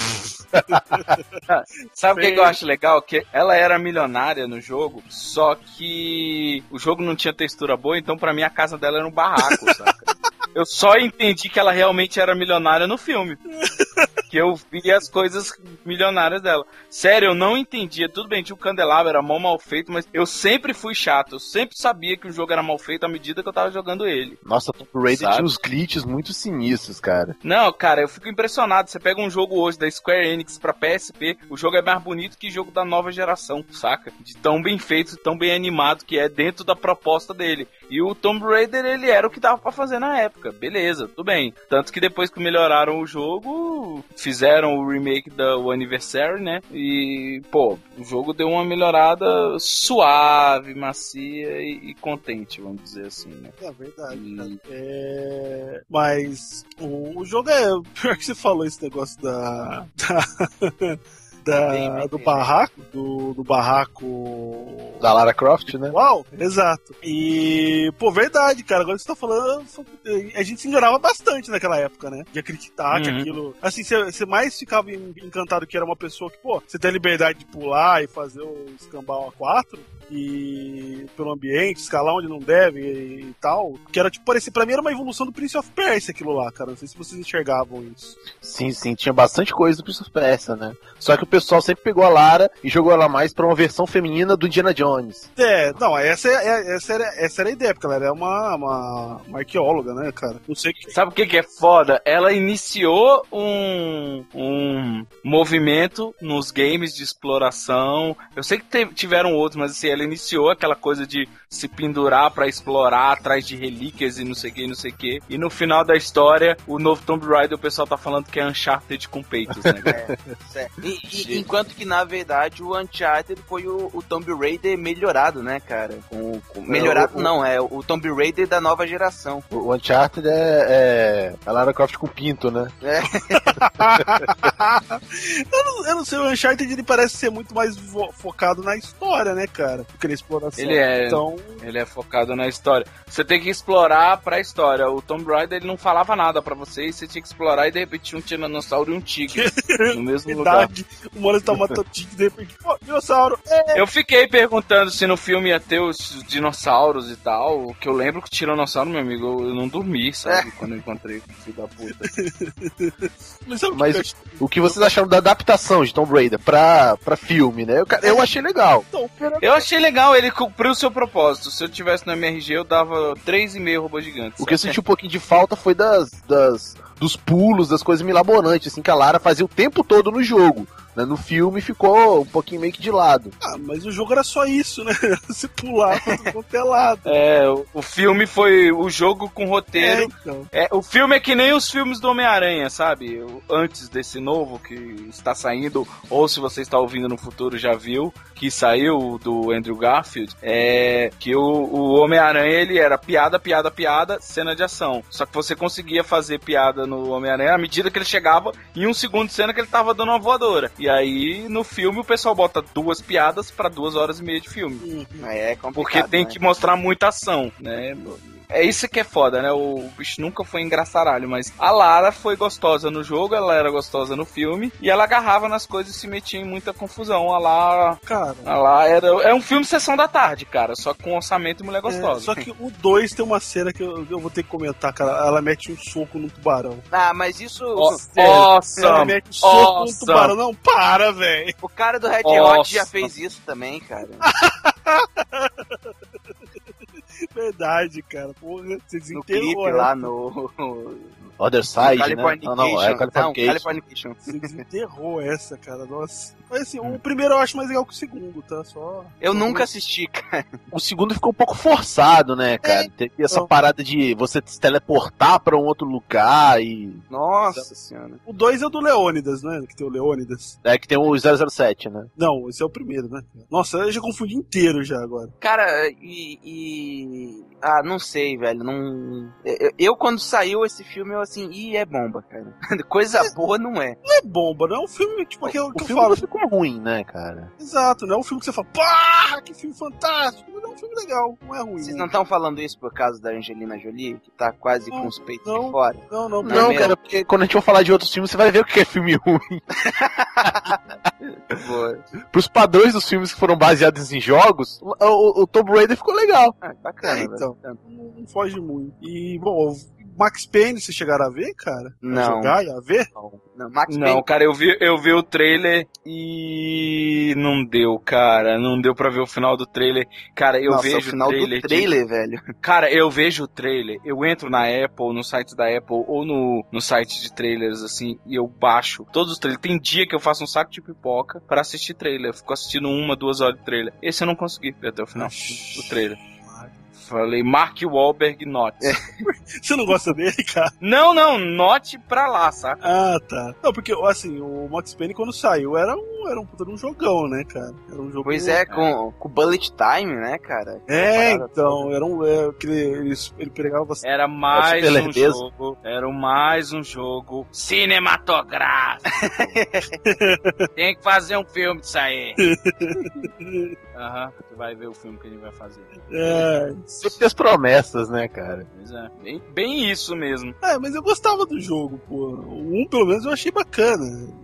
[SPEAKER 1] Sabe o que eu acho legal? Que ela era milionária no jogo, só que o jogo não tinha textura boa, então pra mim a casa dela era um barraco, saca? Eu só entendi que ela realmente era milionária no filme. Que eu vi as coisas milionárias dela. Sério, eu não entendia. Tudo bem, tinha o candelabro, era mal feito, mas eu sempre fui chato. Eu sempre sabia que o jogo era mal feito à medida que eu tava jogando ele.
[SPEAKER 9] Nossa, Tomb Raider tinha uns glitches muito sinistros, cara.
[SPEAKER 1] Não, cara, eu fico impressionado. Você pega um jogo hoje da Square Enix pra PSP, o jogo é mais bonito que jogo da nova geração, saca? De tão bem feito, tão bem animado que é dentro da proposta dele. E o Tomb Raider, ele era o que dava pra fazer na época. Beleza, tudo bem. Tanto que depois que melhoraram o jogo, fizeram o remake do Anniversary, né? E, pô, o jogo deu uma melhorada suave, macia e contente, vamos dizer assim, né?
[SPEAKER 3] É verdade, cara. Mas o jogo é... Pior que você falou esse negócio do barraco, do barraco
[SPEAKER 9] da Lara Croft, né?
[SPEAKER 3] Uau, exato. E, pô, verdade, cara, agora que você tá falando, a gente se enganava bastante naquela época, né? De acreditar que aquilo... Assim, você mais ficava encantado que era uma pessoa que, pô, você tem a liberdade de pular e fazer o escambau A4 e pelo ambiente, escalar onde não deve e tal, que era tipo, parecia, pra mim era uma evolução do Prince of Persia aquilo lá, cara, não sei se vocês enxergavam isso.
[SPEAKER 9] Sim, tinha bastante coisa do Prince of Persia, né? Só que o pessoal sempre pegou a Lara e jogou ela mais pra uma versão feminina do Indiana Jones.
[SPEAKER 3] Não, essa era a ideia, porque ela era uma arqueóloga, né, cara? Não sei que...
[SPEAKER 1] Sabe o que é foda? Ela iniciou um movimento nos games de exploração. Eu sei que tiveram outros, mas assim, ela iniciou aquela coisa de se pendurar pra explorar atrás de relíquias e não sei o que. E no final da história, o novo Tomb Raider, o pessoal tá falando que é Uncharted com peitos, né?
[SPEAKER 2] Enquanto que, na verdade, o Uncharted foi o Tomb Raider melhorado, né, cara? Melhorado não, é o Tomb Raider da nova geração.
[SPEAKER 9] O Uncharted é a Lara Croft com pinto, né?
[SPEAKER 3] Eu não sei, o Uncharted ele parece ser muito mais focado na história, né, cara? Do que na exploração.
[SPEAKER 1] Ele é focado na história. Você tem que explorar pra história. O Tomb Raider, ele não falava nada pra você e você tinha que explorar e de repente tinha um tiranossauro e um tigre no mesmo lugar.
[SPEAKER 3] O mano tá matando tigre e de repente, dinossauro.
[SPEAKER 1] Eu fiquei perguntando se no filme ia ter os dinossauros e tal. O que eu lembro que o tiranossauro, meu amigo, eu não dormi, sabe? Quando eu encontrei com o filho da puta.
[SPEAKER 9] Mas o que vocês acharam da adaptação de Tomb Raider pra filme, né? Eu achei legal.
[SPEAKER 1] Eu achei legal, ele cumpriu o seu propósito. Se eu tivesse no MRG, eu dava 3,5 robôs gigantes.
[SPEAKER 9] O que eu senti um pouquinho de falta foi dos pulos, das coisas milaborantes, assim, que a Lara fazia o tempo todo no jogo. Né? No filme ficou um pouquinho meio que de lado.
[SPEAKER 3] Mas o jogo era só isso, né? Se pular quanto é lado.
[SPEAKER 1] O filme foi o jogo com roteiro.
[SPEAKER 3] Então.
[SPEAKER 1] O filme é que nem os filmes do Homem-Aranha, sabe? Antes desse novo que está saindo, ou se você está ouvindo no futuro já viu, que saiu do Andrew Garfield, que o Homem-Aranha, ele era piada, cena de ação. Só que você conseguia fazer piada no Homem-Aranha à medida que ele chegava em um segundo de cena que ele tava dando uma voadora. E aí, no filme, o pessoal bota 2 piadas pra 2h30 de filme.
[SPEAKER 2] É complicado,
[SPEAKER 1] porque tem que mostrar muita ação, né? É isso que é foda, né? O bicho nunca foi engraçaralho, mas a Lara foi gostosa no jogo, ela era gostosa no filme, e ela agarrava nas coisas e se metia em muita confusão. A Lara é um filme Sessão da Tarde, cara, só com orçamento e mulher gostosa.
[SPEAKER 3] Só que o 2 tem uma cena que eu vou ter que comentar, cara. Ela mete um soco no tubarão.
[SPEAKER 2] Mas isso...
[SPEAKER 3] Ela mete um soco no tubarão. Não, para, velho.
[SPEAKER 2] O cara do Red Hot já fez isso também, cara.
[SPEAKER 3] Verdade, cara. Porra, você desenterrou.
[SPEAKER 2] No clipe lá no...
[SPEAKER 9] Other Side, né? Não, é Californication.
[SPEAKER 3] Você desenterrou essa, cara. Nossa. Mas assim, o primeiro eu acho mais legal que o segundo, tá?
[SPEAKER 2] Eu nunca assisti, cara.
[SPEAKER 9] O segundo ficou um pouco forçado, né, cara? Tem essa parada de você se teleportar pra um outro lugar e...
[SPEAKER 2] Nossa senhora.
[SPEAKER 3] O 2 é o do Leônidas, né? Que tem o Leônidas.
[SPEAKER 9] É, que tem o 007, né?
[SPEAKER 3] Não, esse é o primeiro, né? Nossa, eu já confundi inteiro já agora.
[SPEAKER 2] Cara, não sei, velho. Eu quando saiu esse filme, eu assim, é bomba, cara. Coisa boa não é.
[SPEAKER 3] Não é bomba, não é um filme tipo aquele que eu falo.
[SPEAKER 9] Ficou ruim, né, cara?
[SPEAKER 3] Exato, não é um filme que você fala, pá, que filme fantástico. Mas é um filme legal, não é ruim.
[SPEAKER 2] Vocês não estão falando isso por causa da Angelina Jolie, que tá quase com os peitos de fora?
[SPEAKER 3] Não,
[SPEAKER 9] cara, porque quando a gente for falar de outros filmes, você vai ver o que é filme ruim. Pros padrões dos filmes que foram baseados em jogos, o Tomb Raider ficou legal.
[SPEAKER 2] Bacana,
[SPEAKER 3] então, não foge muito. E, bom, Max Payne, vocês chegaram a ver, cara?
[SPEAKER 2] Não.
[SPEAKER 3] Jogar e a ver?
[SPEAKER 2] Não, Max
[SPEAKER 1] não,
[SPEAKER 2] Payne.
[SPEAKER 1] cara, eu vi o trailer e não deu, cara. Não deu pra ver o final do trailer. Cara, eu vejo
[SPEAKER 2] o final do trailer, velho.
[SPEAKER 1] Cara, eu vejo o trailer, eu entro na Apple, no site da Apple ou no site de trailers, assim, e eu baixo todos os trailers. Tem dia que eu faço um saco de pipoca pra assistir trailer. Eu fico assistindo 1-2 horas de trailer. Esse eu não consegui ver até o final do trailer. Falei, Mark Wahlberg, not.
[SPEAKER 3] Você não gosta dele, cara?
[SPEAKER 1] Não, not pra lá, saca?
[SPEAKER 3] Ah, tá. Não, porque, assim, o Max Payne, quando saiu, era um puta de um jogão, né, cara? Era um jogo...
[SPEAKER 2] Pois é, com Bullet Time, né, cara?
[SPEAKER 3] Então, ele pegava bastante...
[SPEAKER 1] Era mais um jogo cinematográfico. Tem que fazer um filme disso aí. Você vai ver o filme que a gente vai fazer.
[SPEAKER 9] Sempre tem as promessas, né, cara?
[SPEAKER 1] Pois é, bem isso mesmo.
[SPEAKER 3] Mas eu gostava do jogo, pô. O 1, pelo menos, eu achei bacana.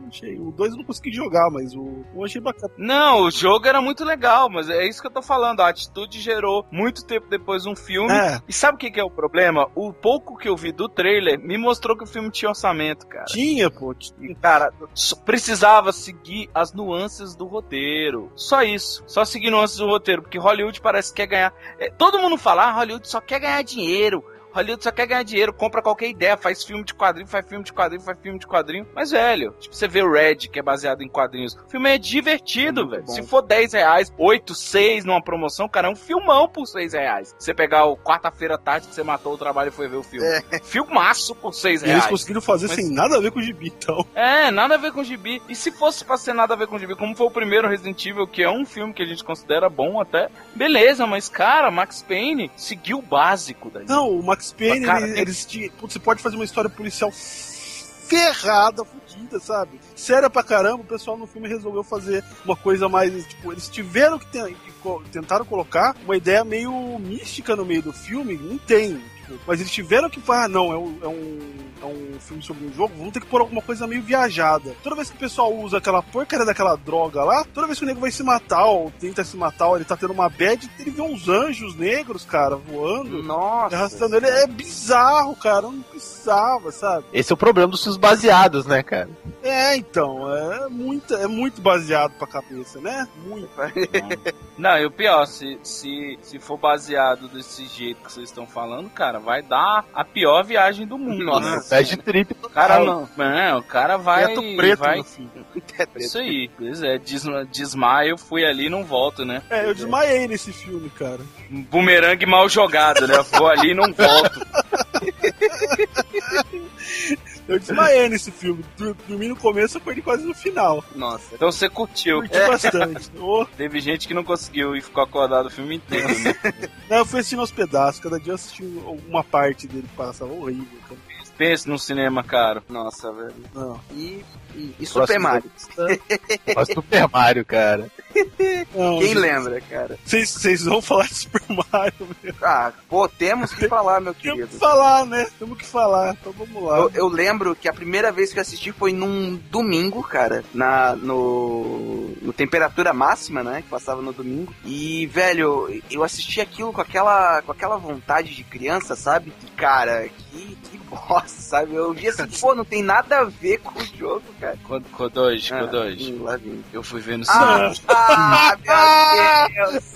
[SPEAKER 3] achei. O 2 eu não consegui jogar, mas o achei bacana.
[SPEAKER 1] Não, o jogo era muito legal, mas é isso que eu tô falando. A atitude gerou muito tempo depois um filme. E sabe o que é o problema? O pouco que eu vi do trailer me mostrou que o filme tinha orçamento, cara.
[SPEAKER 3] Tinha, pô.
[SPEAKER 1] E, cara, precisava seguir as nuances do roteiro. Só isso. Só seguir nuances do roteiro. Porque Hollywood parece que quer ganhar. Todo mundo fala, Hollywood só quer ganhar dinheiro. Hollywood só quer ganhar dinheiro, compra qualquer ideia, faz filme de quadrinho, faz filme de quadrinho, faz filme de quadrinho. Mas, velho, tipo, você vê o Red, que é baseado em quadrinhos. O filme é divertido, velho. Se for R$10, 8, 6 numa promoção, cara, é um filmão por R$6. Você pegar o quarta-feira à tarde que você matou o trabalho e foi ver o filme. Filmaço por R$6.
[SPEAKER 3] Eles conseguiram fazer sem nada a ver com o gibi, então.
[SPEAKER 1] Nada a ver com o gibi. E se fosse pra ser nada a ver com o gibi, como foi o primeiro Resident Evil, que é um filme que a gente considera bom até, beleza, mas, cara, Max Payne seguiu o básico daí.
[SPEAKER 3] Não, o Max Payne, você pode fazer uma história policial ferrada, fodida, sabe? Séria pra caramba, o pessoal no filme resolveu fazer uma coisa mais, tipo, eles tiveram que tentaram colocar uma ideia meio mística no meio do filme, não tem, tipo, mas eles tiveram que falar, não, é um filme sobre um jogo, vamos ter que pôr alguma coisa meio viajada. Toda vez que o pessoal usa aquela porcaria daquela droga lá, toda vez que o nego vai se matar, ou tenta se matar, ou ele tá tendo uma bad, ele vê uns anjos negros, cara, voando, arrastando ele. É bizarro, cara, não precisava, sabe?
[SPEAKER 9] Esse é o problema dos filmes baseados, né, cara?
[SPEAKER 3] Então, é muito baseado pra cabeça, né? Muito.
[SPEAKER 1] Não, e o pior, se for baseado desse jeito que vocês estão falando, cara, vai dar a pior viagem do mundo.
[SPEAKER 9] Nossa, é de trip.
[SPEAKER 1] Cara, não, o cara vai...
[SPEAKER 3] Teto preto
[SPEAKER 1] vai...
[SPEAKER 3] no filme.
[SPEAKER 1] Isso aí, pois é, desmaio, fui ali e não volto, né?
[SPEAKER 3] Eu desmaiei nesse filme, cara.
[SPEAKER 1] Um bumerangue mal jogado, né? Vou ali e não volto.
[SPEAKER 3] Eu desmaiei nesse filme. Dormi no começo, acordei quase no final.
[SPEAKER 2] Nossa.
[SPEAKER 1] Então você curtiu.
[SPEAKER 3] Curti bastante.
[SPEAKER 1] Teve gente que não conseguiu e ficou acordado o filme inteiro, né?
[SPEAKER 3] Não, eu fui assistindo aos pedaços. Cada dia eu assisti uma parte dele que passava horrível, cara.
[SPEAKER 1] Pense no cinema, cara.
[SPEAKER 2] Nossa, velho.
[SPEAKER 3] Não.
[SPEAKER 2] E Super Mario.
[SPEAKER 9] Super Mario, cara.
[SPEAKER 3] Não,
[SPEAKER 2] Quem lembra, cara?
[SPEAKER 3] Vocês vão falar de Super Mario, meu.
[SPEAKER 2] Temos que falar, meu querido.
[SPEAKER 3] Temos que falar, né? Temos que falar. Então vamos lá.
[SPEAKER 2] Eu lembro que a primeira vez que eu assisti foi num domingo, cara. No Temperatura Máxima, né? Que passava no domingo. E, velho, eu assisti aquilo com aquela vontade de criança, sabe? Cara, que bosta, sabe? Eu vi assim, não tem nada a ver com o jogo, cara.
[SPEAKER 1] Kodoji.
[SPEAKER 2] Lá vem.
[SPEAKER 1] Eu fui ver no cinema.
[SPEAKER 2] Meu Deus!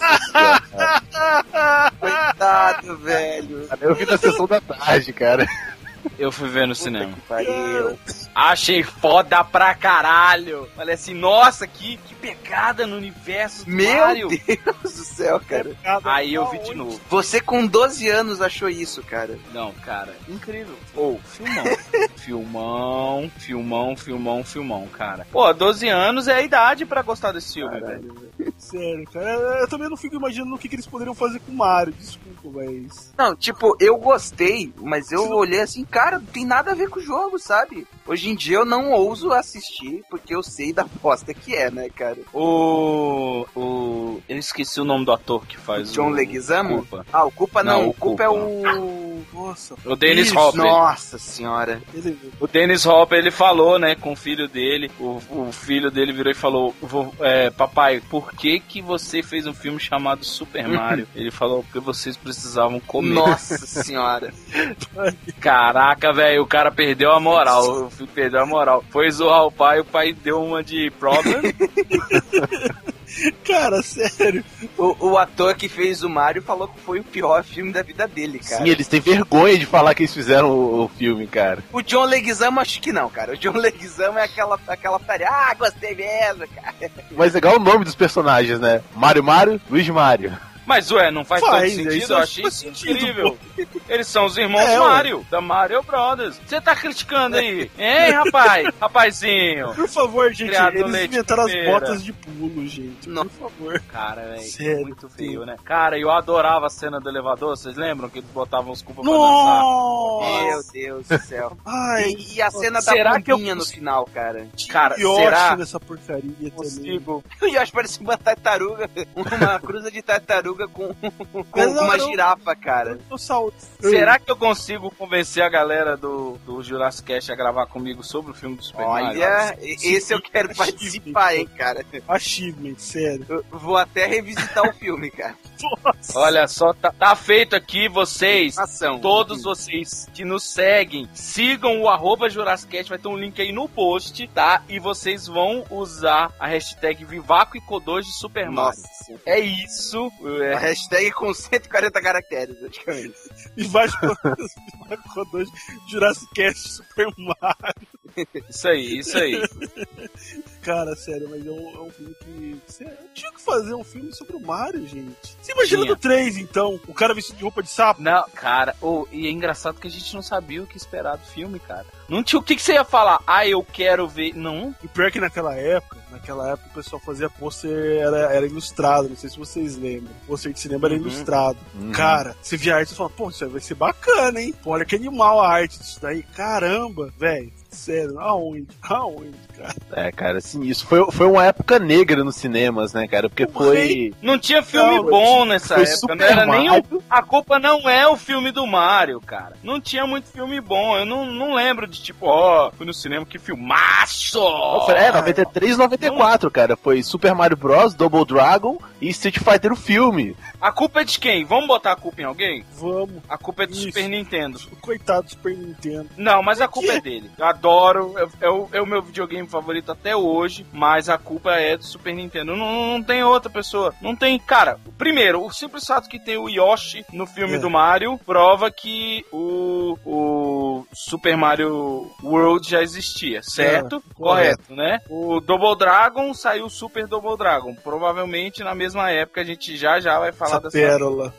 [SPEAKER 2] Coitado, velho.
[SPEAKER 9] Eu vi na sessão da tarde, cara.
[SPEAKER 1] Eu fui ver no cinema.
[SPEAKER 2] Pariu.
[SPEAKER 1] Achei foda pra caralho. Falei assim, nossa, que pegada no universo do Mario.
[SPEAKER 2] Meu Deus do céu, cara.
[SPEAKER 1] Aí eu vi de novo.
[SPEAKER 2] Você com 12 anos achou isso, cara?
[SPEAKER 1] Não, cara, incrível. Filmão, cara. Pô, 12 anos é a idade pra gostar desse filme, velho.
[SPEAKER 3] Sério, cara. Eu também não fico imaginando o que eles poderiam fazer com o Mario. Desculpa, mas...
[SPEAKER 2] Não, tipo, eu gostei, mas eu olhei assim, cara, não tem nada a ver com o jogo, sabe? Hoje em dia eu não ouso assistir, porque eu sei da bosta que é, né, cara?
[SPEAKER 1] Eu esqueci o nome do ator que faz
[SPEAKER 2] o John Leguizamo?
[SPEAKER 1] Culpa.
[SPEAKER 2] O Culpa não. O Culpa é o...
[SPEAKER 3] Nossa.
[SPEAKER 1] O Dennis Hopper.
[SPEAKER 2] Nossa senhora.
[SPEAKER 1] O Dennis Hopper, ele falou, né, com o filho dele. O filho dele virou e falou, papai, por que você fez um filme chamado Super Mario? Ele falou, porque vocês precisavam comer.
[SPEAKER 2] Nossa senhora.
[SPEAKER 1] Caraca, velho, o cara perdeu a moral. O filho perdeu a moral. Foi zoar o pai deu uma de problem.
[SPEAKER 3] Cara, sério.
[SPEAKER 2] O ator que fez o Mario falou que foi o pior filme da vida dele, cara.
[SPEAKER 9] Sim, eles têm vergonha de falar que eles fizeram o filme, cara.
[SPEAKER 2] O John Leguizamo, acho que não, cara. O John Leguizamo é aquela tarefa. Gostei mesmo, cara.
[SPEAKER 9] Mas legal o nome dos personagens, né? Mario, Luigi Mario.
[SPEAKER 1] Mas, não faz todo sentido? Eu achei isso incrível. Eles são os irmãos Mario, da Mario Brothers. Você tá criticando aí? Hein, rapazinho?
[SPEAKER 3] Por favor, gente, eles inventaram as
[SPEAKER 1] feira.
[SPEAKER 3] botas de pulo, gente.
[SPEAKER 2] Não.
[SPEAKER 3] Por favor.
[SPEAKER 1] Cara, velho, muito feio, né? Cara, eu adorava a cena do elevador. Vocês lembram que eles botavam os cubos pra dançar?
[SPEAKER 2] Meu Deus do céu.
[SPEAKER 3] Ai,
[SPEAKER 2] e a cena da bombinha no final, cara?
[SPEAKER 1] Cara,
[SPEAKER 3] será? Nessa porcaria
[SPEAKER 1] consigo?
[SPEAKER 2] O Yoshi parece uma tartaruga, uma cruza de tartaruga com uma girafa, cara.
[SPEAKER 1] Será que eu consigo convencer a galera do Jurassic Cast a gravar comigo sobre o filme do Super Mario?
[SPEAKER 2] Olha, esse eu quero participar, hein, cara.
[SPEAKER 3] Achievement, sério.
[SPEAKER 2] Eu vou até revisitar o filme, cara.
[SPEAKER 3] Nossa.
[SPEAKER 1] Olha só, tá feito aqui, vocês,
[SPEAKER 2] Ação.
[SPEAKER 1] todos vocês que nos seguem, sigam o @JurassicCast, vai ter um link aí no post, tá? E vocês vão usar a hashtag Vivaco e Kodoji Super Mario.
[SPEAKER 2] Nossa.
[SPEAKER 1] É isso.
[SPEAKER 2] A hashtag com 140 caracteres, praticamente.
[SPEAKER 3] E vai com dois Jurassic Cast Super Mario.
[SPEAKER 1] Isso aí.
[SPEAKER 3] Cara, sério, mas é um filme que... Sério, eu tinha que fazer um filme sobre o Mario, gente. Você imagina do 3, então? O cara vestido de roupa de sapo?
[SPEAKER 1] Não, cara, e é engraçado que a gente não sabia o que esperar do filme, cara. Não tinha o que você ia falar. Eu quero ver. Não.
[SPEAKER 3] E pior que naquela época o pessoal fazia pôster, era ilustrado, não sei se vocês lembram. O pôster de cinema era ilustrado. Cara, você via a arte e fala, pô, isso aí vai ser bacana, hein? Pô, olha que animal a arte disso daí. Caramba, velho. Sério, aonde, cara?
[SPEAKER 9] Cara, assim, isso foi uma época negra nos cinemas, né, cara? Porque foi...
[SPEAKER 1] Não tinha filme bom nessa época, não era nem a culpa não é o filme do Mario, cara. Não tinha muito filme bom, eu não lembro de tipo, fui no cinema, que filmaço!
[SPEAKER 9] 93 e 94, cara. Foi Super Mario Bros, Double Dragon e Street Fighter o filme.
[SPEAKER 1] A culpa é de quem? Vamos botar a culpa em alguém?
[SPEAKER 3] Vamos.
[SPEAKER 1] A culpa é do Super Nintendo.
[SPEAKER 3] Coitado do Super Nintendo.
[SPEAKER 1] Não, mas a culpa é dele. Eu adoro, é o meu videogame favorito até hoje, mas a culpa é do Super Nintendo. Não tem outra pessoa. Não tem, cara, primeiro, o simples fato que tem o Yoshi no filme do Mario prova que o Super Mario World já existia, certo? Correto, né? O Double Dragon saiu Super Double Dragon. Provavelmente na mesma época a gente já vai falar dessa
[SPEAKER 3] pérola.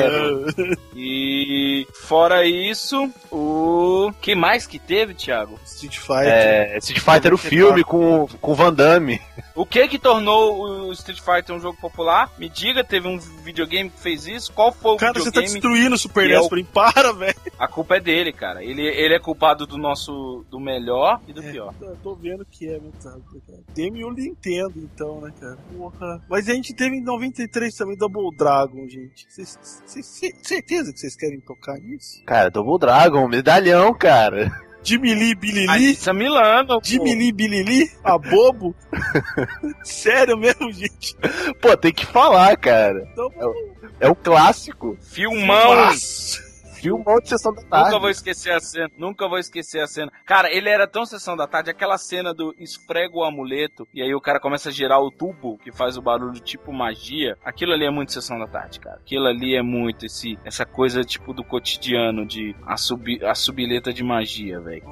[SPEAKER 1] E fora isso, o que mais que teve, Thiago?
[SPEAKER 3] Street Fighter.
[SPEAKER 9] Street Fighter o filme com Van Damme.
[SPEAKER 1] O que tornou o Street Fighter um jogo popular? Me diga, teve um videogame que fez isso? Qual foi o
[SPEAKER 3] videogame? Cara, você tá destruindo o Super
[SPEAKER 1] NES,
[SPEAKER 3] porém, para, velho.
[SPEAKER 1] A culpa é dele, cara. Ele é culpado do melhor e do pior.
[SPEAKER 3] Eu tô vendo que é, cara. Tem o Nintendo, então, né, cara? Porra. Mas a gente teve em 93 também Double Dragon, gente. Certeza que vocês querem tocar nisso?
[SPEAKER 9] Cara, Double Dragon, medalhão, cara.
[SPEAKER 3] Jimmy Lee, Billy Lee?
[SPEAKER 1] Milano,
[SPEAKER 3] Jimmy Lee, Billy Lee? A bobo? Sério mesmo, gente?
[SPEAKER 9] Pô, tem que falar, cara. É um clássico.
[SPEAKER 1] Filmão
[SPEAKER 9] de Sessão da Tarde.
[SPEAKER 1] Nunca vou esquecer a cena. Cara, ele era tão Sessão da Tarde, aquela cena do esfrega o amuleto, e aí o cara começa a girar o tubo, que faz o barulho tipo magia. Aquilo ali é muito Sessão da Tarde, cara. Aquilo ali é muito essa coisa tipo do cotidiano, de a subileta de magia, velho.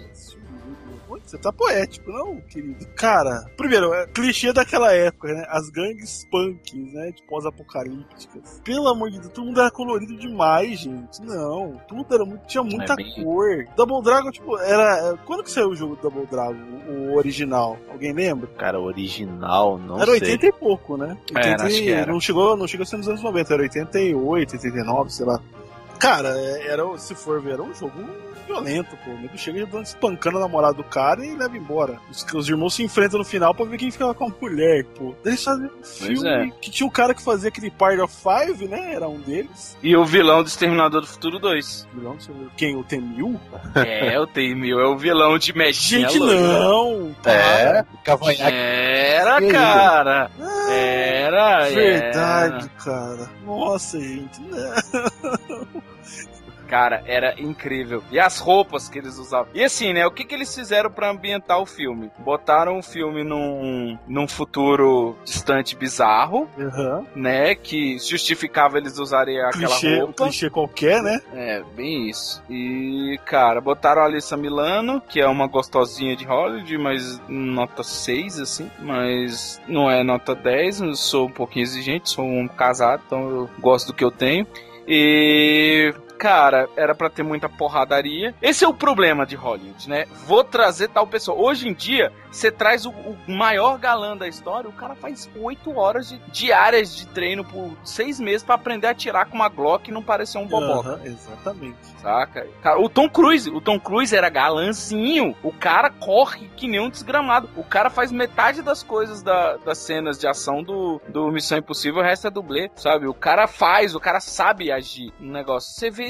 [SPEAKER 3] Você tá poético, não, querido? Cara, primeiro, clichê daquela época, né? As gangues punks, né? De pós-apocalípticas. Pelo amor de Deus, todo mundo era colorido demais, gente. Não, tudo tinha muita cor. Double Dragon, tipo, era... Quando que saiu o jogo Double Dragon? O original? Alguém lembra?
[SPEAKER 9] Cara, o original, não sei.
[SPEAKER 3] Era 80 e pouco, né?
[SPEAKER 1] 80, acho que era.
[SPEAKER 3] Não chegou a ser nos anos 90, era 88, 89, sei lá. Cara, se for ver, era um jogo violento, pô. O nego chega espancando a namorada do cara e leva embora. Os irmãos se enfrentam no final pra ver quem ficava com a mulher, pô. Eles fazem um filme que tinha um cara que fazia aquele Party of Five, né? Era um deles.
[SPEAKER 1] E o vilão do Exterminador do Futuro 2.
[SPEAKER 3] Vilão do quem? O T-1000?
[SPEAKER 1] O T-1000 é o vilão de mexinha.
[SPEAKER 3] Gente, não!
[SPEAKER 9] Cavanhaque.
[SPEAKER 1] Era, cara! Era,
[SPEAKER 3] verdade, cara. Nossa, gente, não.
[SPEAKER 1] Cara, era incrível. E as roupas que eles usavam. E assim, né? O que eles fizeram pra ambientar o filme? Botaram o filme num futuro distante bizarro, né? Que justificava eles usarem aquela roupa.
[SPEAKER 3] Um clichê qualquer, né?
[SPEAKER 1] Bem isso. E, cara, botaram a Alyssa Milano, que é uma gostosinha de Hollywood, mas nota 6, assim. Mas não é nota 10. Eu sou um pouquinho exigente, sou um casado, então eu gosto do que eu tenho. E... cara, era pra ter muita porradaria. Esse é o problema de Hollywood, né? Vou trazer tal pessoa. Hoje em dia, você traz o maior galã da história, o cara faz 8 horas diárias de treino por 6 meses pra aprender a atirar com uma Glock e não parecer um boboca.
[SPEAKER 3] Exatamente.
[SPEAKER 1] Saca? Cara, o Tom Cruise era galãzinho. O cara corre que nem um desgramado. O cara faz metade das coisas das cenas de ação do Missão Impossível, o resto é dublê, sabe? O cara sabe agir no negócio. Você vê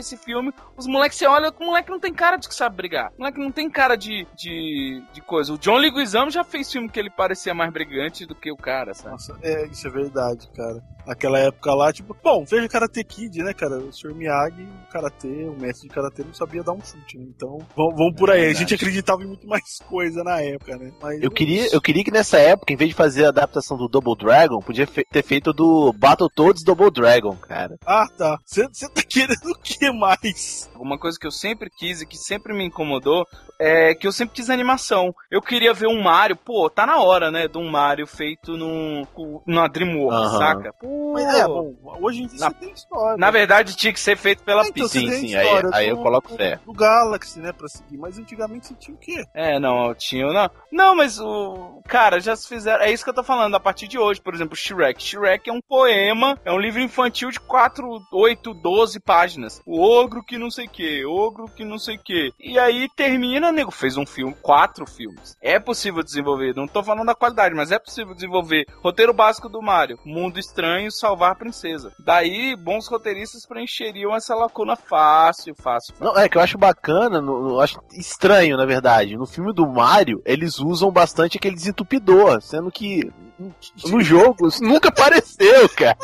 [SPEAKER 1] esse filme, os moleques, você olha, o moleque não tem cara de que sabe brigar. O moleque não tem cara de coisa. O John Leguizamo já fez filme que ele parecia mais brigante do que o cara, sabe?
[SPEAKER 3] Nossa, isso é verdade, cara. Naquela época lá, tipo, bom, veja Karate Kid, né, cara? O Sr. Miyagi, o mestre de Karate, não sabia dar um chute, né? Então, vamos por aí. A gente acreditava em muito mais coisa na época, né? Mas
[SPEAKER 9] eu queria que nessa época, em vez de fazer a adaptação do Double Dragon, podia ter feito do Battletoads Double Dragon, cara.
[SPEAKER 3] Ah, tá. Você tá querendo o que mais?
[SPEAKER 1] Uma coisa que eu sempre quis e que sempre me incomodou é que eu sempre quis animação. Eu queria ver um Mario, pô, tá na hora, né, de um Mario feito na DreamWorks, saca? Pô,
[SPEAKER 3] mas bom, hoje em dia você tem história.
[SPEAKER 1] Na verdade, tinha que ser feito pela
[SPEAKER 3] então,
[SPEAKER 1] Pixar.
[SPEAKER 9] Sim, aí eu coloco fé.
[SPEAKER 3] Do Galaxy, né, pra seguir. Mas antigamente você tinha o quê?
[SPEAKER 1] Não, tinha... Não, mas cara, já se fizeram... É isso que eu tô falando, a partir de hoje, por exemplo, Shrek. Shrek é um poema, é um livro infantil de 4, 8, 12 páginas. O ogro que não sei o que, ogro que não sei o que. E aí termina, nego, fez um filme, 4 filmes. É possível desenvolver, não tô falando da qualidade, mas é possível desenvolver roteiro básico do Mario, Mundo Estranho, Salvar a Princesa. Daí, bons roteiristas preencheriam essa lacuna fácil.
[SPEAKER 9] Não, que eu acho bacana, eu acho estranho, na verdade. No filme do Mario, eles usam bastante aquele desentupidor, sendo que no jogo isso nunca apareceu, cara.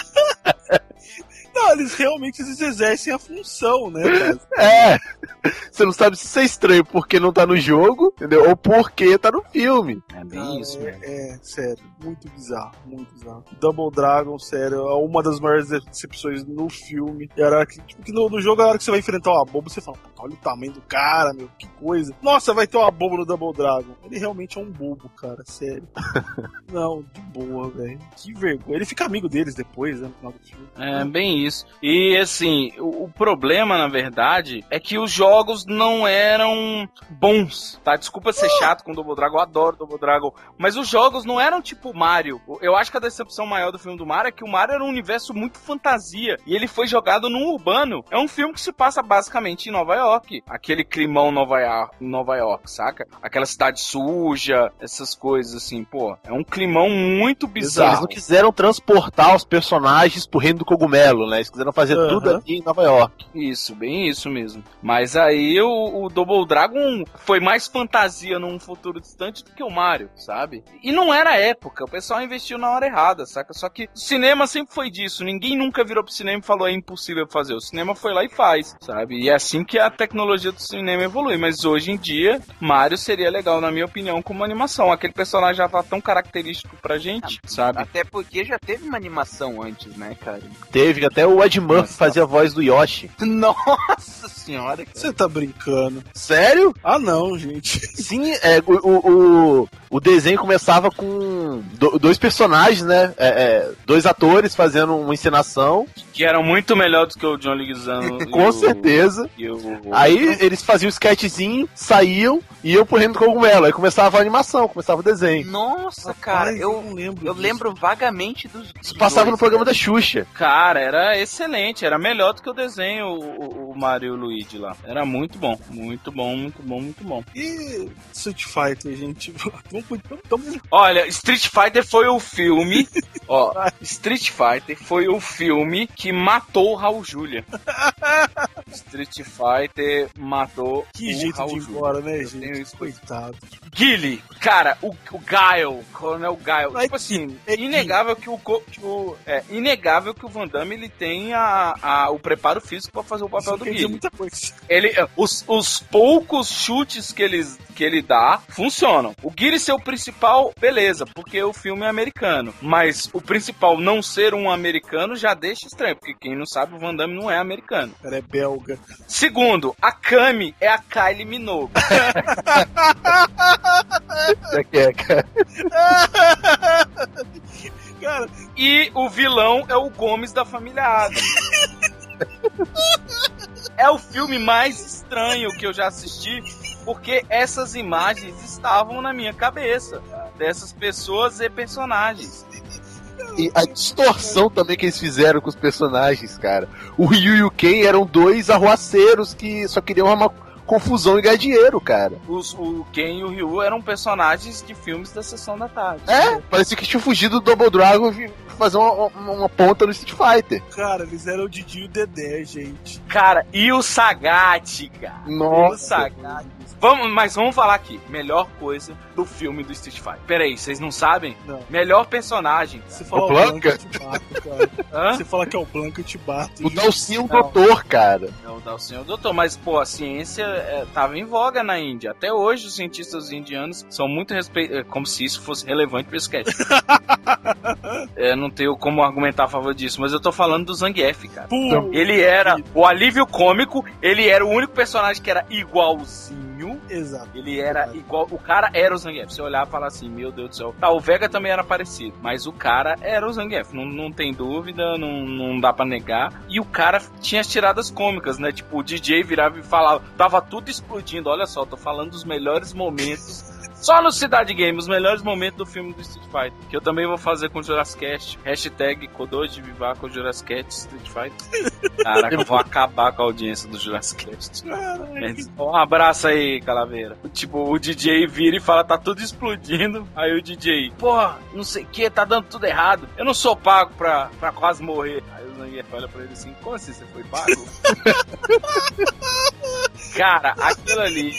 [SPEAKER 3] Não, eles realmente exercem a função, né, cara?
[SPEAKER 9] Você não sabe se isso é estranho porque não tá no jogo, entendeu? Ou porque tá no filme.
[SPEAKER 1] É bem isso, velho.
[SPEAKER 3] Sério, muito bizarro, muito bizarro. Double Dragon, sério, é uma das maiores decepções no filme. Era que no jogo, a hora que você vai enfrentar uma bomba, você fala, olha o tamanho do cara, meu, que coisa. Nossa, vai ter uma bomba no Double Dragon. Ele realmente é um bobo, cara, sério. Não, de boa, velho. Que vergonha. Ele fica amigo deles depois, né, no final do filme.
[SPEAKER 1] É, bem isso. E, assim, o problema, na verdade, é que os jogos não eram bons, tá? Desculpa ser chato com o Double Dragon, eu adoro Double Dragon, mas os jogos não eram tipo Mario. Eu acho que a decepção maior do filme do Mario é que o Mario era um universo muito fantasia, e ele foi jogado num urbano. É um filme que se passa basicamente em Nova York. Aquele climão Nova York, saca? Aquela cidade suja, essas coisas assim, pô. É um climão muito bizarro.
[SPEAKER 9] Eles não quiseram transportar os personagens pro reino do cogumelo, né? Eles quiseram fazer tudo aqui em Nova York.
[SPEAKER 1] Isso, bem isso mesmo. Mas aí o Double Dragon foi mais fantasia num futuro distante do que o Mario, sabe? E não era a época, o pessoal investiu na hora errada, saca? Só que o cinema sempre foi disso, ninguém nunca virou pro cinema e falou é impossível fazer. O cinema foi lá e faz, sabe? E é assim que a tecnologia do cinema evolui. Mas hoje em dia, Mario seria legal, na minha opinião, como animação. Aquele personagem já tá tão característico pra gente, sabe?
[SPEAKER 2] Até porque já teve uma animação antes, né, cara?
[SPEAKER 9] Teve, até o Ed Murphy fazia a voz do Yoshi.
[SPEAKER 2] Nossa senhora, cara.
[SPEAKER 3] Você tá brincando.
[SPEAKER 9] Sério?
[SPEAKER 3] Ah, não, gente.
[SPEAKER 9] Sim, o desenho começava com dois personagens, né? Dois atores fazendo uma encenação.
[SPEAKER 1] Que eram muito melhores do que o John Leguizamo.
[SPEAKER 9] Com certeza. Aí eles faziam um sketchzinho, saíam e iam pro reino do cogumelo. Aí começava a animação, começava o desenho.
[SPEAKER 2] Nossa, cara, eu lembro vagamente dos.
[SPEAKER 9] Isso passava no programa da Xuxa.
[SPEAKER 1] Cara, era excelente, era melhor do que o desenho, o Mario e o Luigi lá. Era muito bom, muito bom, muito bom, muito bom.
[SPEAKER 3] E Street Fighter, gente?
[SPEAKER 1] Olha, Street Fighter foi o filme. Street Fighter foi o filme que matou o Raul Julia. Street Fighter matou
[SPEAKER 3] que o jeito Raul de ir embora, né, gente? Coitado.
[SPEAKER 1] Guile, cara, o Guile, Coronel Guile. Tipo assim, inegável que inegável que o Van Damme ele tem o preparo físico pra fazer o papel do Guile.
[SPEAKER 3] Muita coisa.
[SPEAKER 1] Os poucos chutes que ele dá funcionam. O Guile ser o principal, beleza, porque o filme é americano. Mas o principal não ser um americano já deixa estranho, porque quem não sabe, o Van Damme não é americano.
[SPEAKER 3] O cara é belga.
[SPEAKER 1] Segundo, a Kami é a Kylie Minogue.
[SPEAKER 3] Cara.
[SPEAKER 1] E o vilão é o Gomes da família Adams. É o filme mais estranho que eu já assisti, porque essas imagens estavam na minha cabeça, dessas pessoas e personagens.
[SPEAKER 9] E a distorção também que eles fizeram com os personagens, cara. O Ryu e o Ken eram dois arruaceiros que só queriam confusão e ganhar dinheiro, cara.
[SPEAKER 1] O Ken e o Ryu eram personagens de filmes da Sessão da Tarde.
[SPEAKER 9] Parecia que tinha fugido do Double Dragon e fazer uma ponta no Street Fighter.
[SPEAKER 3] Cara, eles eram o Didi e o Dedé, gente.
[SPEAKER 1] Cara, e o Sagat, cara.
[SPEAKER 9] Nossa.
[SPEAKER 1] E o Sagat. Mas vamos falar aqui. Melhor coisa do filme do Street Fighter. Peraí, vocês não sabem?
[SPEAKER 3] Não.
[SPEAKER 1] Melhor personagem.
[SPEAKER 3] Você fala
[SPEAKER 9] o Blanca?
[SPEAKER 3] Eu te bato, cara. Você fala que é o Blanca, eu te bato.
[SPEAKER 9] O Dalsin é o doutor, cara.
[SPEAKER 1] Não, o Dalsin é o doutor. Mas, pô, a ciência tava em voga na Índia. Até hoje, os cientistas indianos são muito respeitados. Como se isso fosse relevante pro sketch. Não tenho como argumentar a favor disso. Mas eu tô falando do Zangief, cara. Ele era o alívio cômico. Ele era o único personagem que era igualzinho.
[SPEAKER 3] Exato.
[SPEAKER 1] Ele era igual. O cara era o Zangief. Você olhar e falar assim, meu Deus do céu. Tá, o Vega também era parecido. Mas o cara era o Zangief. Não tem dúvida, não dá pra negar. E o cara tinha as tiradas cômicas, né? Tipo, o DJ virava e falava, tava tudo explodindo. Olha só, tô falando dos melhores momentos. Só no Cidade Game, os melhores momentos do filme do Street Fighter. Que eu também vou fazer com o Jurassic Cast. Hashtag Kodoji Vivar com o Jurassic Cast Street Fighter. Caraca, eu vou acabar com a audiência do Jurassic Cast. Um abraço aí, Calaveira. Tipo, o DJ vira e fala, tá tudo explodindo. Aí o DJ, porra, não sei o que, tá dando tudo errado. Eu não sou pago pra quase morrer. Aí o Zangief olha pra ele assim, como assim você foi pago? Cara, aquilo ali...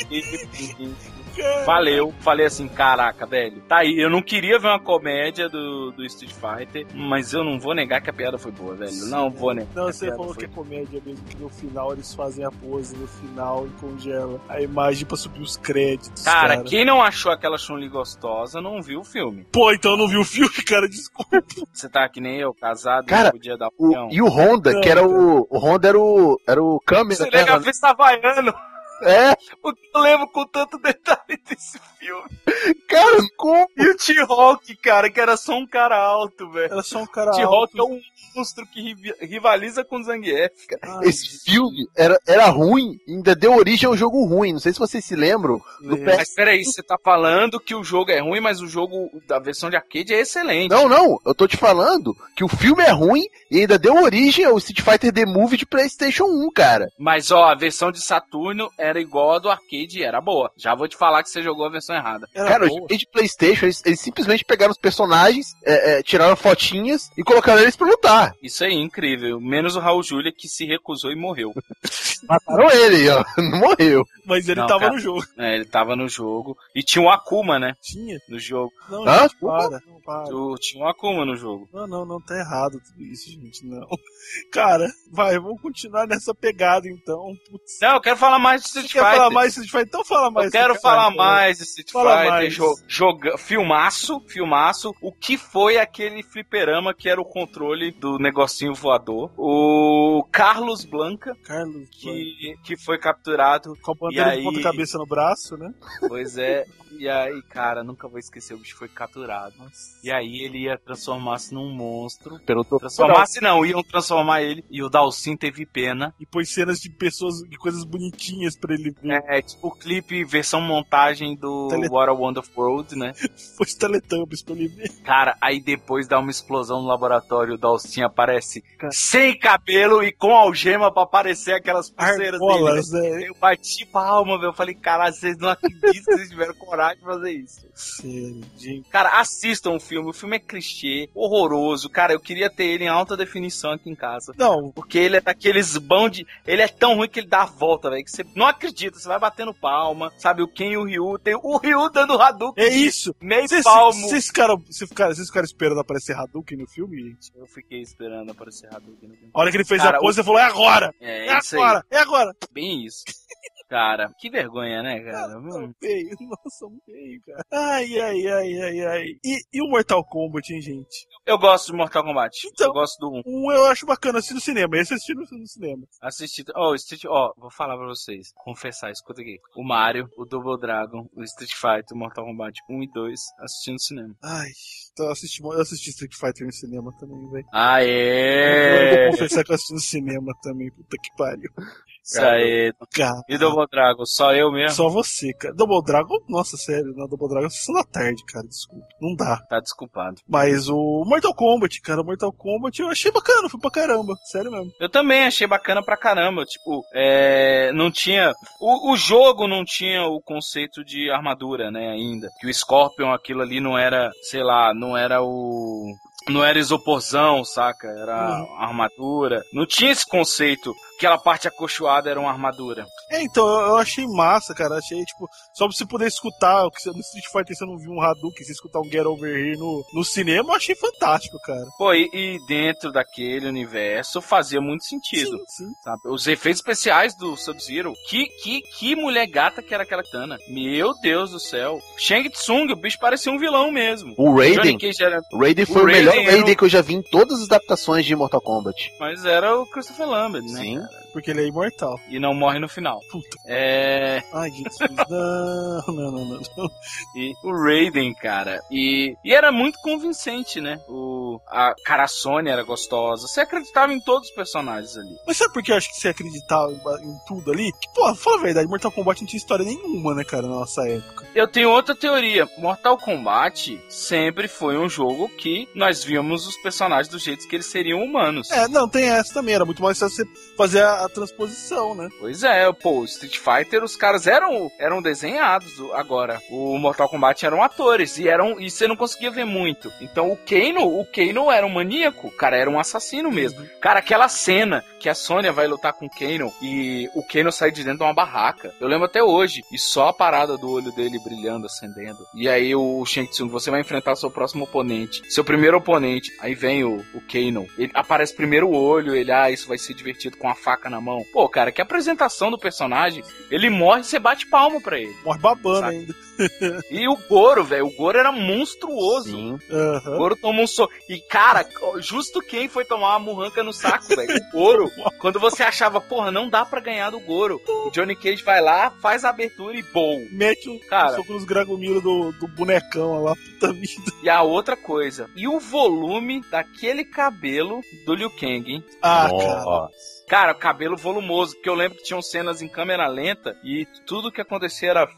[SPEAKER 1] Valeu, falei assim, caraca, velho, tá aí, eu não queria ver uma comédia do Street Fighter, mas eu não vou negar que a piada foi boa, velho, não vou negar.
[SPEAKER 3] Não, você falou que é comédia mesmo, que no final eles fazem a pose, no final e congela a imagem pra subir os créditos.
[SPEAKER 1] Cara, quem não achou aquela Chun-Li gostosa não viu o filme.
[SPEAKER 3] Pô, então eu não vi o filme, cara, desculpa.
[SPEAKER 1] Você tá que nem eu, casado,
[SPEAKER 9] cara,
[SPEAKER 1] não podia dar opinião.
[SPEAKER 9] E o Honda, não, que era o Honda era o câmera.
[SPEAKER 1] Você nega a festa havaiano. Porque eu lembro com tanto detalhe desse filme.
[SPEAKER 9] Cara, como?
[SPEAKER 1] E o T-Hawk, cara, que era só um cara alto, velho.
[SPEAKER 3] Era só um cara alto.
[SPEAKER 1] T-Hawk é um monstro que rivaliza com o Zangief, cara.
[SPEAKER 9] Esse filme era ruim, ainda deu origem a um jogo ruim. Não sei se vocês se lembram.
[SPEAKER 1] Mas peraí, você tá falando que o jogo é ruim, mas o jogo da versão de arcade é excelente.
[SPEAKER 9] Não, eu tô te falando que o filme é ruim e ainda deu origem ao Street Fighter The Movie de PlayStation 1, cara.
[SPEAKER 1] Mas ó, a versão de Saturno era igual a do arcade e era boa. Já vou te falar que você jogou a versão errada.
[SPEAKER 9] Cara, o de PlayStation, eles simplesmente pegaram os personagens, tiraram fotinhas e colocaram eles pra lutar.
[SPEAKER 1] Isso aí, incrível. Menos o Raul Julia, que se recusou e morreu.
[SPEAKER 9] Mataram ele, ó. Não morreu.
[SPEAKER 3] Mas ele tava no jogo.
[SPEAKER 1] Ele tava no jogo. E tinha o Akuma, né?
[SPEAKER 3] Tinha?
[SPEAKER 1] No jogo.
[SPEAKER 3] Não, gente, para.
[SPEAKER 1] Tinha um Akuma no jogo.
[SPEAKER 3] Não, tá errado tudo isso, gente, não. Cara, vamos continuar nessa pegada, então.
[SPEAKER 1] Putz. Não, eu quero falar mais de Street Fighter.
[SPEAKER 3] Quer falar mais de Street Fighter? Então fala mais.
[SPEAKER 1] Eu quero falar mais de Street Fighter. Filmaço. O que foi aquele fliperama que era o controle do negocinho voador? O Carlos Blanca. Que foi capturado.
[SPEAKER 3] Com a bandeira de ponta cabeça no braço, né?
[SPEAKER 1] Pois é. E aí, cara, nunca vou esquecer, o bicho foi capturado. Nossa. E aí ele ia transformar-se num monstro. Iam transformar ele. E o Dalsin teve pena.
[SPEAKER 3] E pôs cenas de pessoas, de coisas bonitinhas pra ele ver.
[SPEAKER 1] Tipo o clipe, versão montagem do What a Wonderful World, né?
[SPEAKER 3] Pôs Teletubbies pra ele ver.
[SPEAKER 1] Cara, aí depois dá uma explosão no laboratório, o Dalsin aparece sem cabelo e com algema pra aparecer aquelas pulseiras dele. Eu bati palma, velho. Eu falei, caralho, vocês não acreditam que vocês tiveram coragem de fazer isso.
[SPEAKER 3] Sério, gente.
[SPEAKER 1] Cara, assistam o filme. O filme é clichê, horroroso. Cara, eu queria ter ele em alta definição aqui em casa.
[SPEAKER 3] Não.
[SPEAKER 1] Porque ele é daqueles bão de... Ele é tão ruim que ele dá a volta, velho. Que você não acredita. Você vai batendo palma. Sabe, o Ken e o Ryu. Tem o Ryu dando Hadouken.
[SPEAKER 3] É isso.
[SPEAKER 1] Meio palmo.
[SPEAKER 3] Vocês ficaram esperando aparecer Hadouken no filme, gente?
[SPEAKER 1] Eu fiquei esperando aparecer Hadouken no filme.
[SPEAKER 3] A hora que ele fez a pose, você falou, é agora!
[SPEAKER 1] É
[SPEAKER 3] agora!
[SPEAKER 1] Bem isso. Cara, que vergonha, né, cara?
[SPEAKER 3] Nossa, feio, cara. Ai. E o Mortal Kombat, hein, gente?
[SPEAKER 1] Eu gosto de Mortal Kombat.
[SPEAKER 3] Então,
[SPEAKER 1] eu gosto do 1.
[SPEAKER 3] Eu acho bacana assistir no cinema. Esse assisti no cinema.
[SPEAKER 1] Vou falar pra vocês. Confessar, escuta aqui. O Mario, o Double Dragon, o Street Fighter, o Mortal Kombat 1 e 2, assisti no cinema.
[SPEAKER 3] Ai, então eu assisti Street Fighter no cinema também, velho.
[SPEAKER 1] Eu
[SPEAKER 3] vou confessar que eu assisti no cinema também. Puta que pariu.
[SPEAKER 1] Isso aí.
[SPEAKER 3] Cara,
[SPEAKER 1] E Double Dragon, só eu mesmo?
[SPEAKER 3] só você, cara. Double Dragon, nossa, sério, não, Double Dragon é sessão da tarde, cara, desculpa. Não dá.
[SPEAKER 1] Tá desculpado.
[SPEAKER 3] Mas o Mortal Kombat, cara, Mortal Kombat eu achei bacana, foi pra caramba, sério mesmo.
[SPEAKER 1] Eu também achei bacana pra caramba. Tipo, não tinha. O jogo não tinha o conceito de armadura, né, ainda. Que o Scorpion, aquilo ali não era, sei lá, não era isoporzão, saca? Era armadura. Não tinha esse conceito. Aquela parte acolchoada era uma armadura.
[SPEAKER 3] Então, eu achei massa, cara. Achei, tipo, só pra você poder escutar, no Street Fighter você não viu um Hadouken, você escutar um Get Over Here no cinema, eu achei fantástico, cara.
[SPEAKER 1] Pô, e dentro daquele universo fazia muito sentido.
[SPEAKER 3] Sim.
[SPEAKER 1] Sabe? Os efeitos especiais do Sub-Zero, que mulher gata que era aquela Kitana. Meu Deus do céu. Shang Tsung, o bicho parecia um vilão mesmo.
[SPEAKER 9] O Raiden?
[SPEAKER 1] Era...
[SPEAKER 9] O Raiden foi o melhor Raiden que eu já vi em todas as adaptações de Mortal Kombat.
[SPEAKER 1] Mas era o Christopher Lambert, né?
[SPEAKER 9] Sim.
[SPEAKER 1] Cara?
[SPEAKER 3] Porque ele é imortal.
[SPEAKER 1] E não morre no final.
[SPEAKER 3] Puta.
[SPEAKER 1] Ai,
[SPEAKER 3] gente, não.
[SPEAKER 1] E o Raiden, cara. E era muito convincente, né? A Sônia era gostosa. Você acreditava em todos os personagens ali.
[SPEAKER 3] Mas sabe por que eu acho que você acreditava em tudo ali? Que, pô, fala a verdade, Mortal Kombat não tinha história nenhuma, né, cara, na nossa época.
[SPEAKER 1] Eu tenho outra teoria. Mortal Kombat sempre foi um jogo que nós víamos os personagens do jeito que eles seriam humanos.
[SPEAKER 3] Não, tem essa também. Era muito mais fácil você fazer a transposição, né?
[SPEAKER 1] Pois é, pô, Street Fighter, os caras eram desenhados. Agora, o Mortal Kombat eram atores e você não conseguia ver muito. Então o Kano era um maníaco, o cara era um assassino mesmo. Cara, aquela cena que a Sônia vai lutar com o Kano e o Kano sai de dentro de uma barraca. Eu lembro até hoje. E só a parada do olho dele brilhando, acendendo. E aí o Shang Tsung, você vai enfrentar seu próximo oponente. Seu primeiro oponente. Aí vem o Kano. Ele aparece primeiro o olho, isso vai ser divertido com a faca na mão. Pô, cara, que apresentação do personagem. Ele morre e você bate palmo pra ele.
[SPEAKER 3] Morre babando ainda.
[SPEAKER 1] E o Goro, velho. O Goro era monstruoso.
[SPEAKER 9] Sim.
[SPEAKER 1] O Goro tomou um soco. E, cara, justo quem foi tomar uma murranca no saco, velho? O Goro. Quando você achava, porra, não dá pra ganhar do Goro. O Johnny Cage vai lá, faz a abertura e bom.
[SPEAKER 3] Mete um soco nos Gragomiro do bonecão lá, puta vida.
[SPEAKER 1] E a outra coisa. E o volume daquele cabelo do Liu Kang, hein?
[SPEAKER 3] Cara.
[SPEAKER 1] Cara, cabelo volumoso, porque eu lembro que tinham cenas em câmera lenta e tudo que acontecia era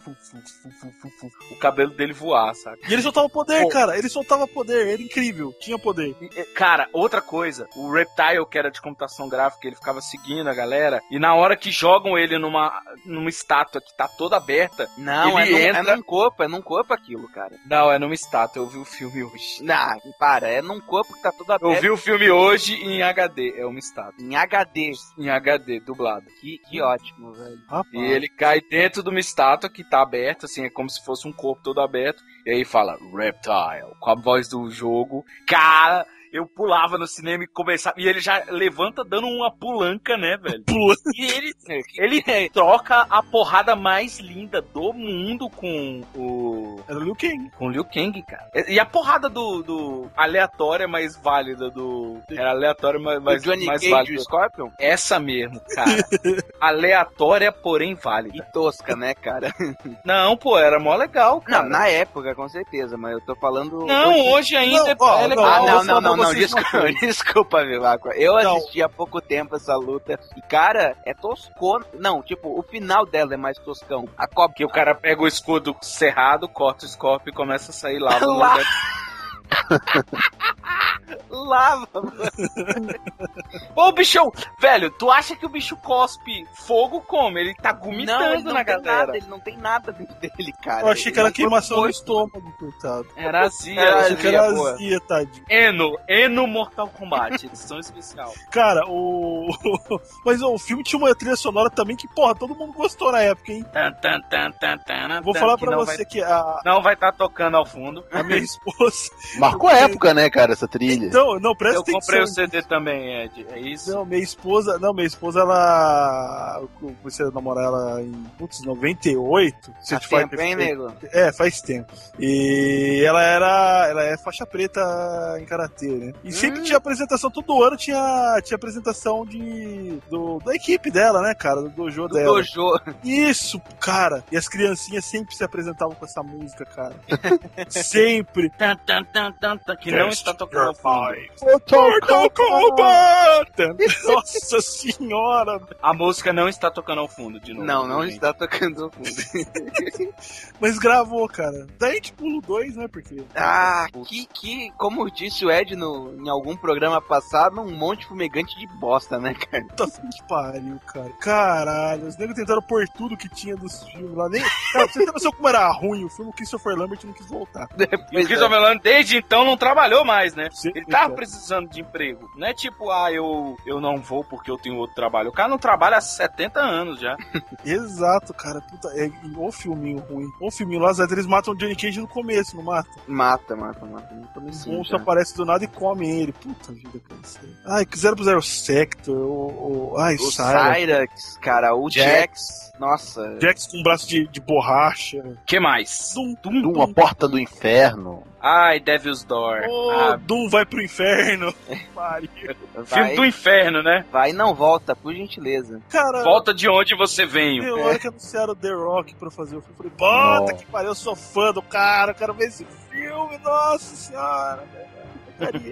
[SPEAKER 1] o cabelo dele voar, sabe?
[SPEAKER 3] E ele soltava poder, cara. Ele soltava poder, era incrível. Tinha poder.
[SPEAKER 1] Cara, outra coisa, o Reptile, que era de computação gráfica, ele ficava seguindo a galera e na hora que jogam ele numa estátua que tá toda aberta,
[SPEAKER 4] não,
[SPEAKER 1] ele entra...
[SPEAKER 4] é num corpo aquilo, cara.
[SPEAKER 1] Não, é numa estátua, eu vi o filme hoje.
[SPEAKER 4] Não, para, é num corpo que tá todo aberto.
[SPEAKER 1] Eu vi o filme hoje em HD, é uma estátua.
[SPEAKER 4] Em HD.
[SPEAKER 1] Em HD, dublado.
[SPEAKER 4] Que ótimo, velho.
[SPEAKER 1] Rapaz. E ele cai dentro de uma estátua que tá aberta, assim, é como se fosse um corpo todo aberto. E aí fala, Reptile, com a voz do jogo. Cara, eu pulava no cinema e começava... E ele já levanta dando uma pulanca, né, velho? E ele troca a porrada mais linda do mundo com o...
[SPEAKER 3] Era o Liu Kang.
[SPEAKER 1] Com o Liu Kang, cara. E a porrada do aleatória mais válida do... Era aleatória mais
[SPEAKER 4] Johnny
[SPEAKER 1] mais
[SPEAKER 4] Cage
[SPEAKER 1] válida.
[SPEAKER 4] e o Scorpion?
[SPEAKER 1] Essa mesmo, cara. Aleatória, porém válida.
[SPEAKER 4] E tosca, né, cara?
[SPEAKER 1] Não, pô, era mó legal, cara.
[SPEAKER 4] Não, na época, com certeza, mas eu tô falando...
[SPEAKER 1] Não, hoje ainda é legal.
[SPEAKER 4] Não, desculpa, Vivaco. Eu assisti há pouco tempo essa luta e, cara, é toscona. Não, tipo, o final dela é mais toscão. A cobra...
[SPEAKER 1] Que o cara pega o escudo cerrado, corta o Scorpion e começa a sair lava.
[SPEAKER 4] Lava, mano.
[SPEAKER 1] Ô, bichão, velho, tu acha que o bicho cospe fogo como? Ele tá vomitando na galera.
[SPEAKER 4] Ele não tem nada dentro dele, cara.
[SPEAKER 3] Eu achei que era queimação no estômago, coitado.
[SPEAKER 1] Era azia.
[SPEAKER 3] Achei que era azia, tadinho.
[SPEAKER 1] Eno Mortal Kombat, edição especial.
[SPEAKER 3] Cara, mas o filme tinha uma trilha sonora também que, porra, todo mundo gostou na época, hein? Vou falar pra você que
[SPEAKER 1] não vai estar tocando ao fundo.
[SPEAKER 3] A minha esposa...
[SPEAKER 9] Marcou a época, né, cara, essa trilha.
[SPEAKER 3] Então, não, presta atenção.
[SPEAKER 1] Eu comprei o CD também, Ed, é isso?
[SPEAKER 3] Não, minha esposa, ela... Eu comecei a namorar ela em, 98.
[SPEAKER 4] Faz tempo, hein, nego?
[SPEAKER 3] Faz tempo. E ela é faixa preta em karatê, né? E sempre tinha apresentação, todo ano tinha apresentação da equipe dela, né, cara? Do dojo dela.
[SPEAKER 4] Dojo.
[SPEAKER 3] Isso, cara. E as criancinhas sempre se apresentavam com essa música, cara. Sempre.
[SPEAKER 1] Que não está tocando ao fundo.
[SPEAKER 3] 2. Mortal Kombat! Nossa senhora!
[SPEAKER 1] A música não está tocando ao fundo de novo.
[SPEAKER 2] Não está tocando ao fundo.
[SPEAKER 3] Mas gravou, cara. Daí a gente pula o 2, né? Porque...
[SPEAKER 2] como disse o Ed em algum programa passado, um monte fumegante de bosta, né, cara?
[SPEAKER 3] Puta que pariu, cara. Caralho, os negros tentaram pôr tudo que tinha dos filmes lá. Nem... Cara, pra você ter noção como era ruim o filme, o Christopher Lambert não quis voltar.
[SPEAKER 1] E o Christopher Lambert, desde então, não trabalhou mais, né?
[SPEAKER 3] Sim,
[SPEAKER 1] ele tava precisando de emprego. Não é tipo, eu não vou porque eu tenho outro trabalho. O cara não trabalha há 70 anos já.
[SPEAKER 3] Exato, cara. Puta, o filminho ruim. O filminho lá, eles matam o Johnny Cage no começo, não mata?
[SPEAKER 2] Mata. No
[SPEAKER 3] O monstro aparece do nada e come ele. Puta vida, cara. Ai, 0 Sector, o
[SPEAKER 2] Cyrax, cara, o Jax. Nossa.
[SPEAKER 3] Jax com um braço de borracha.
[SPEAKER 1] Que mais?
[SPEAKER 9] Doom, a porta do inferno.
[SPEAKER 1] Ai, Devil's Door.
[SPEAKER 3] Doom vai pro inferno.
[SPEAKER 1] Filme do inferno, né?
[SPEAKER 2] Vai e não volta, por gentileza.
[SPEAKER 3] Cara,
[SPEAKER 1] volta de onde você veio.
[SPEAKER 3] Na hora que anunciaram The Rock pra fazer o filme, eu falei, bota que pariu, eu sou fã do cara, eu quero ver esse filme, nossa senhora, velho.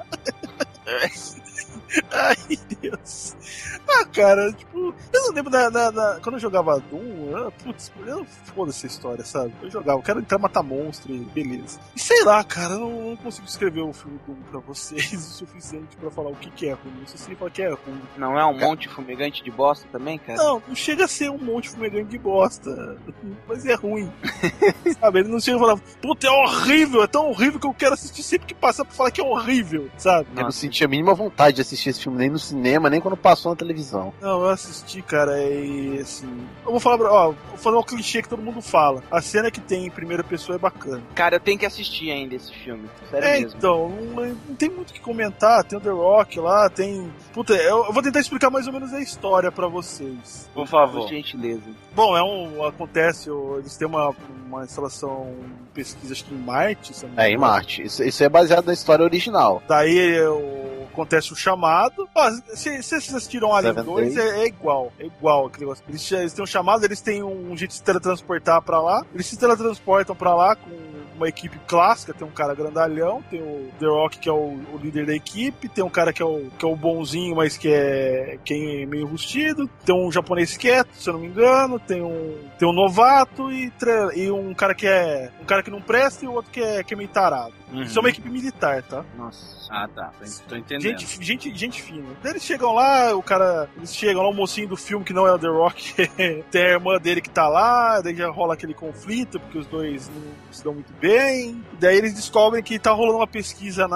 [SPEAKER 3] Ai, Deus. Cara, tipo, eu não lembro quando eu jogava Doom, eu foda essa história, sabe? Eu jogava, eu quero entrar matar monstro e beleza. E sei lá, cara, eu não consigo escrever o filme Doom pra vocês o suficiente pra falar o que é ruim. Eu só sei falar que é ruim.
[SPEAKER 2] Não é um monte fumegante de bosta também, cara?
[SPEAKER 3] Não chega a ser um monte fumegante de bosta, mas é ruim. Sabe? Ele não chega a falar, puta, é horrível, é tão horrível que eu quero assistir sempre que passar pra falar que é horrível, sabe?
[SPEAKER 9] Eu não senti a mínima vontade de assistir esse filme nem no cinema, nem quando passou na televisão.
[SPEAKER 3] Não, eu assisti, cara, e assim... Eu vou falar um clichê que todo mundo fala. A cena que tem em primeira pessoa é bacana.
[SPEAKER 2] Cara, eu tenho que assistir ainda esse filme. Sério mesmo.
[SPEAKER 3] Então, não tem muito o que comentar. Tem o The Rock lá, tem... Puta, eu vou tentar explicar mais ou menos a história pra vocês.
[SPEAKER 1] Por favor.
[SPEAKER 2] Por gentileza.
[SPEAKER 3] Bom, acontece, eles têm uma instalação pesquisa, acho que em Marte.
[SPEAKER 9] Em Marte. Isso é baseado na história original.
[SPEAKER 3] Daí acontece o chamado. Se vocês assistiram Alien 2, é igual aquele negócio. Eles têm um chamado, eles têm um jeito de se teletransportar pra lá. Eles se teletransportam pra lá com uma equipe clássica, tem um cara grandalhão, tem o The Rock, que é o líder da equipe, tem um cara que é o bonzinho, mas que é meio rustido, tem um japonês quieto, se eu não me engano, tem um novato e um cara que não presta e o outro que é meio tarado.
[SPEAKER 1] Uhum.
[SPEAKER 3] Isso é uma equipe militar, tá?
[SPEAKER 2] Nossa.
[SPEAKER 1] Ah, tá. Tô entendendo.
[SPEAKER 3] Gente fina. Daí eles chegam lá, o mocinho do filme, que não é o The Rock, tem a irmã dele que tá lá, daí já rola aquele conflito, porque os dois não se dão muito bem. Daí eles descobrem que tá rolando uma pesquisa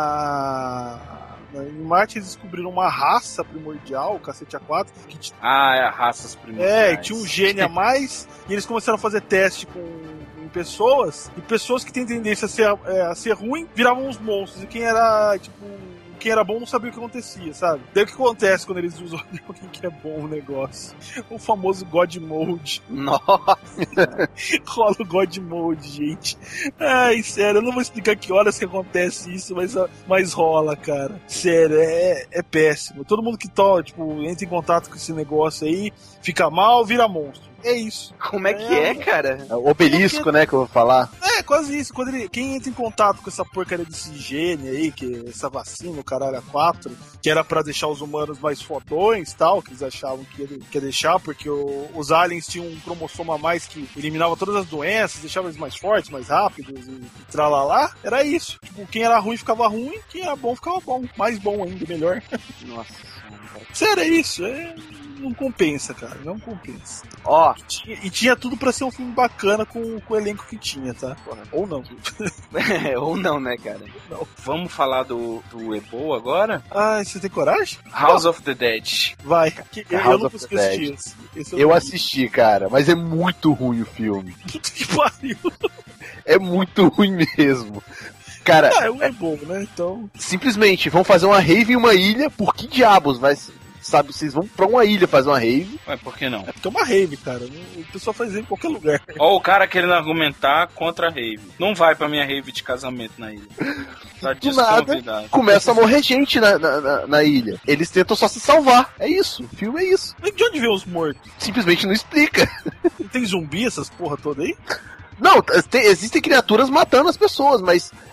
[SPEAKER 3] em Marte. Eles descobriram uma raça primordial, o cacete A4.
[SPEAKER 1] Raças primordiais.
[SPEAKER 3] Tinha um gene a mais, e eles começaram a fazer teste com pessoas, e pessoas que têm tendência a ser ruim viravam uns monstros, e quem era bom não sabia o que acontecia, sabe? Daí o que acontece quando eles usam alguém que é bom o negócio? O famoso God Mode.
[SPEAKER 2] Nossa!
[SPEAKER 3] Rola o God Mode, gente. Ai, sério, eu não vou explicar que horas que acontece isso, mas rola, cara. Sério, é péssimo. Todo mundo que entra em contato com esse negócio aí, fica mal, vira monstro. É isso.
[SPEAKER 2] Como é que é, cara?
[SPEAKER 9] É o obelisco, né, que eu vou falar.
[SPEAKER 3] É, quase isso. Quem entra em contato com essa porcaria desse gene aí, que essa vacina, o caralho A4, que era pra deixar os humanos mais fodões, tal, que eles achavam que ia deixar, porque os aliens tinham um cromossomo a mais que eliminava todas as doenças, deixava eles mais fortes, mais rápidos e tralalá. Era isso. Tipo, quem era ruim ficava ruim, quem era bom ficava bom. Mais bom ainda, melhor.
[SPEAKER 2] Nossa.
[SPEAKER 3] Sério, é isso. Não compensa, cara. Não compensa. E tinha tudo pra ser um filme bacana com o elenco que tinha, tá? Ou não.
[SPEAKER 2] Ou não, né, cara?
[SPEAKER 3] Não.
[SPEAKER 1] Vamos falar do Ebo agora?
[SPEAKER 3] Você tem coragem?
[SPEAKER 1] House of the Dead.
[SPEAKER 3] Vai. Eu não consegui assistir esse.
[SPEAKER 9] Eu assisti, cara, mas é muito ruim o filme.
[SPEAKER 3] Puta que pariu.
[SPEAKER 9] É muito ruim mesmo. Cara,
[SPEAKER 3] é bom, né? Então.
[SPEAKER 9] Simplesmente, vão fazer uma rave em uma ilha, por que diabos? Sabe, vocês vão pra uma ilha fazer uma rave.
[SPEAKER 1] Ué, por que não?
[SPEAKER 3] É porque é uma rave, cara. O pessoal faz rave em qualquer lugar.
[SPEAKER 1] Ó, o cara querendo argumentar contra a rave. Não vai pra minha rave de casamento na ilha. Tá
[SPEAKER 9] do nada, começa a morrer gente na ilha. Eles tentam só se salvar. É isso. O filme é isso.
[SPEAKER 3] Mas de onde vem os mortos?
[SPEAKER 9] Simplesmente não explica.
[SPEAKER 3] Tem zumbi, essas porra toda aí?
[SPEAKER 9] Não, existem criaturas matando as pessoas, mas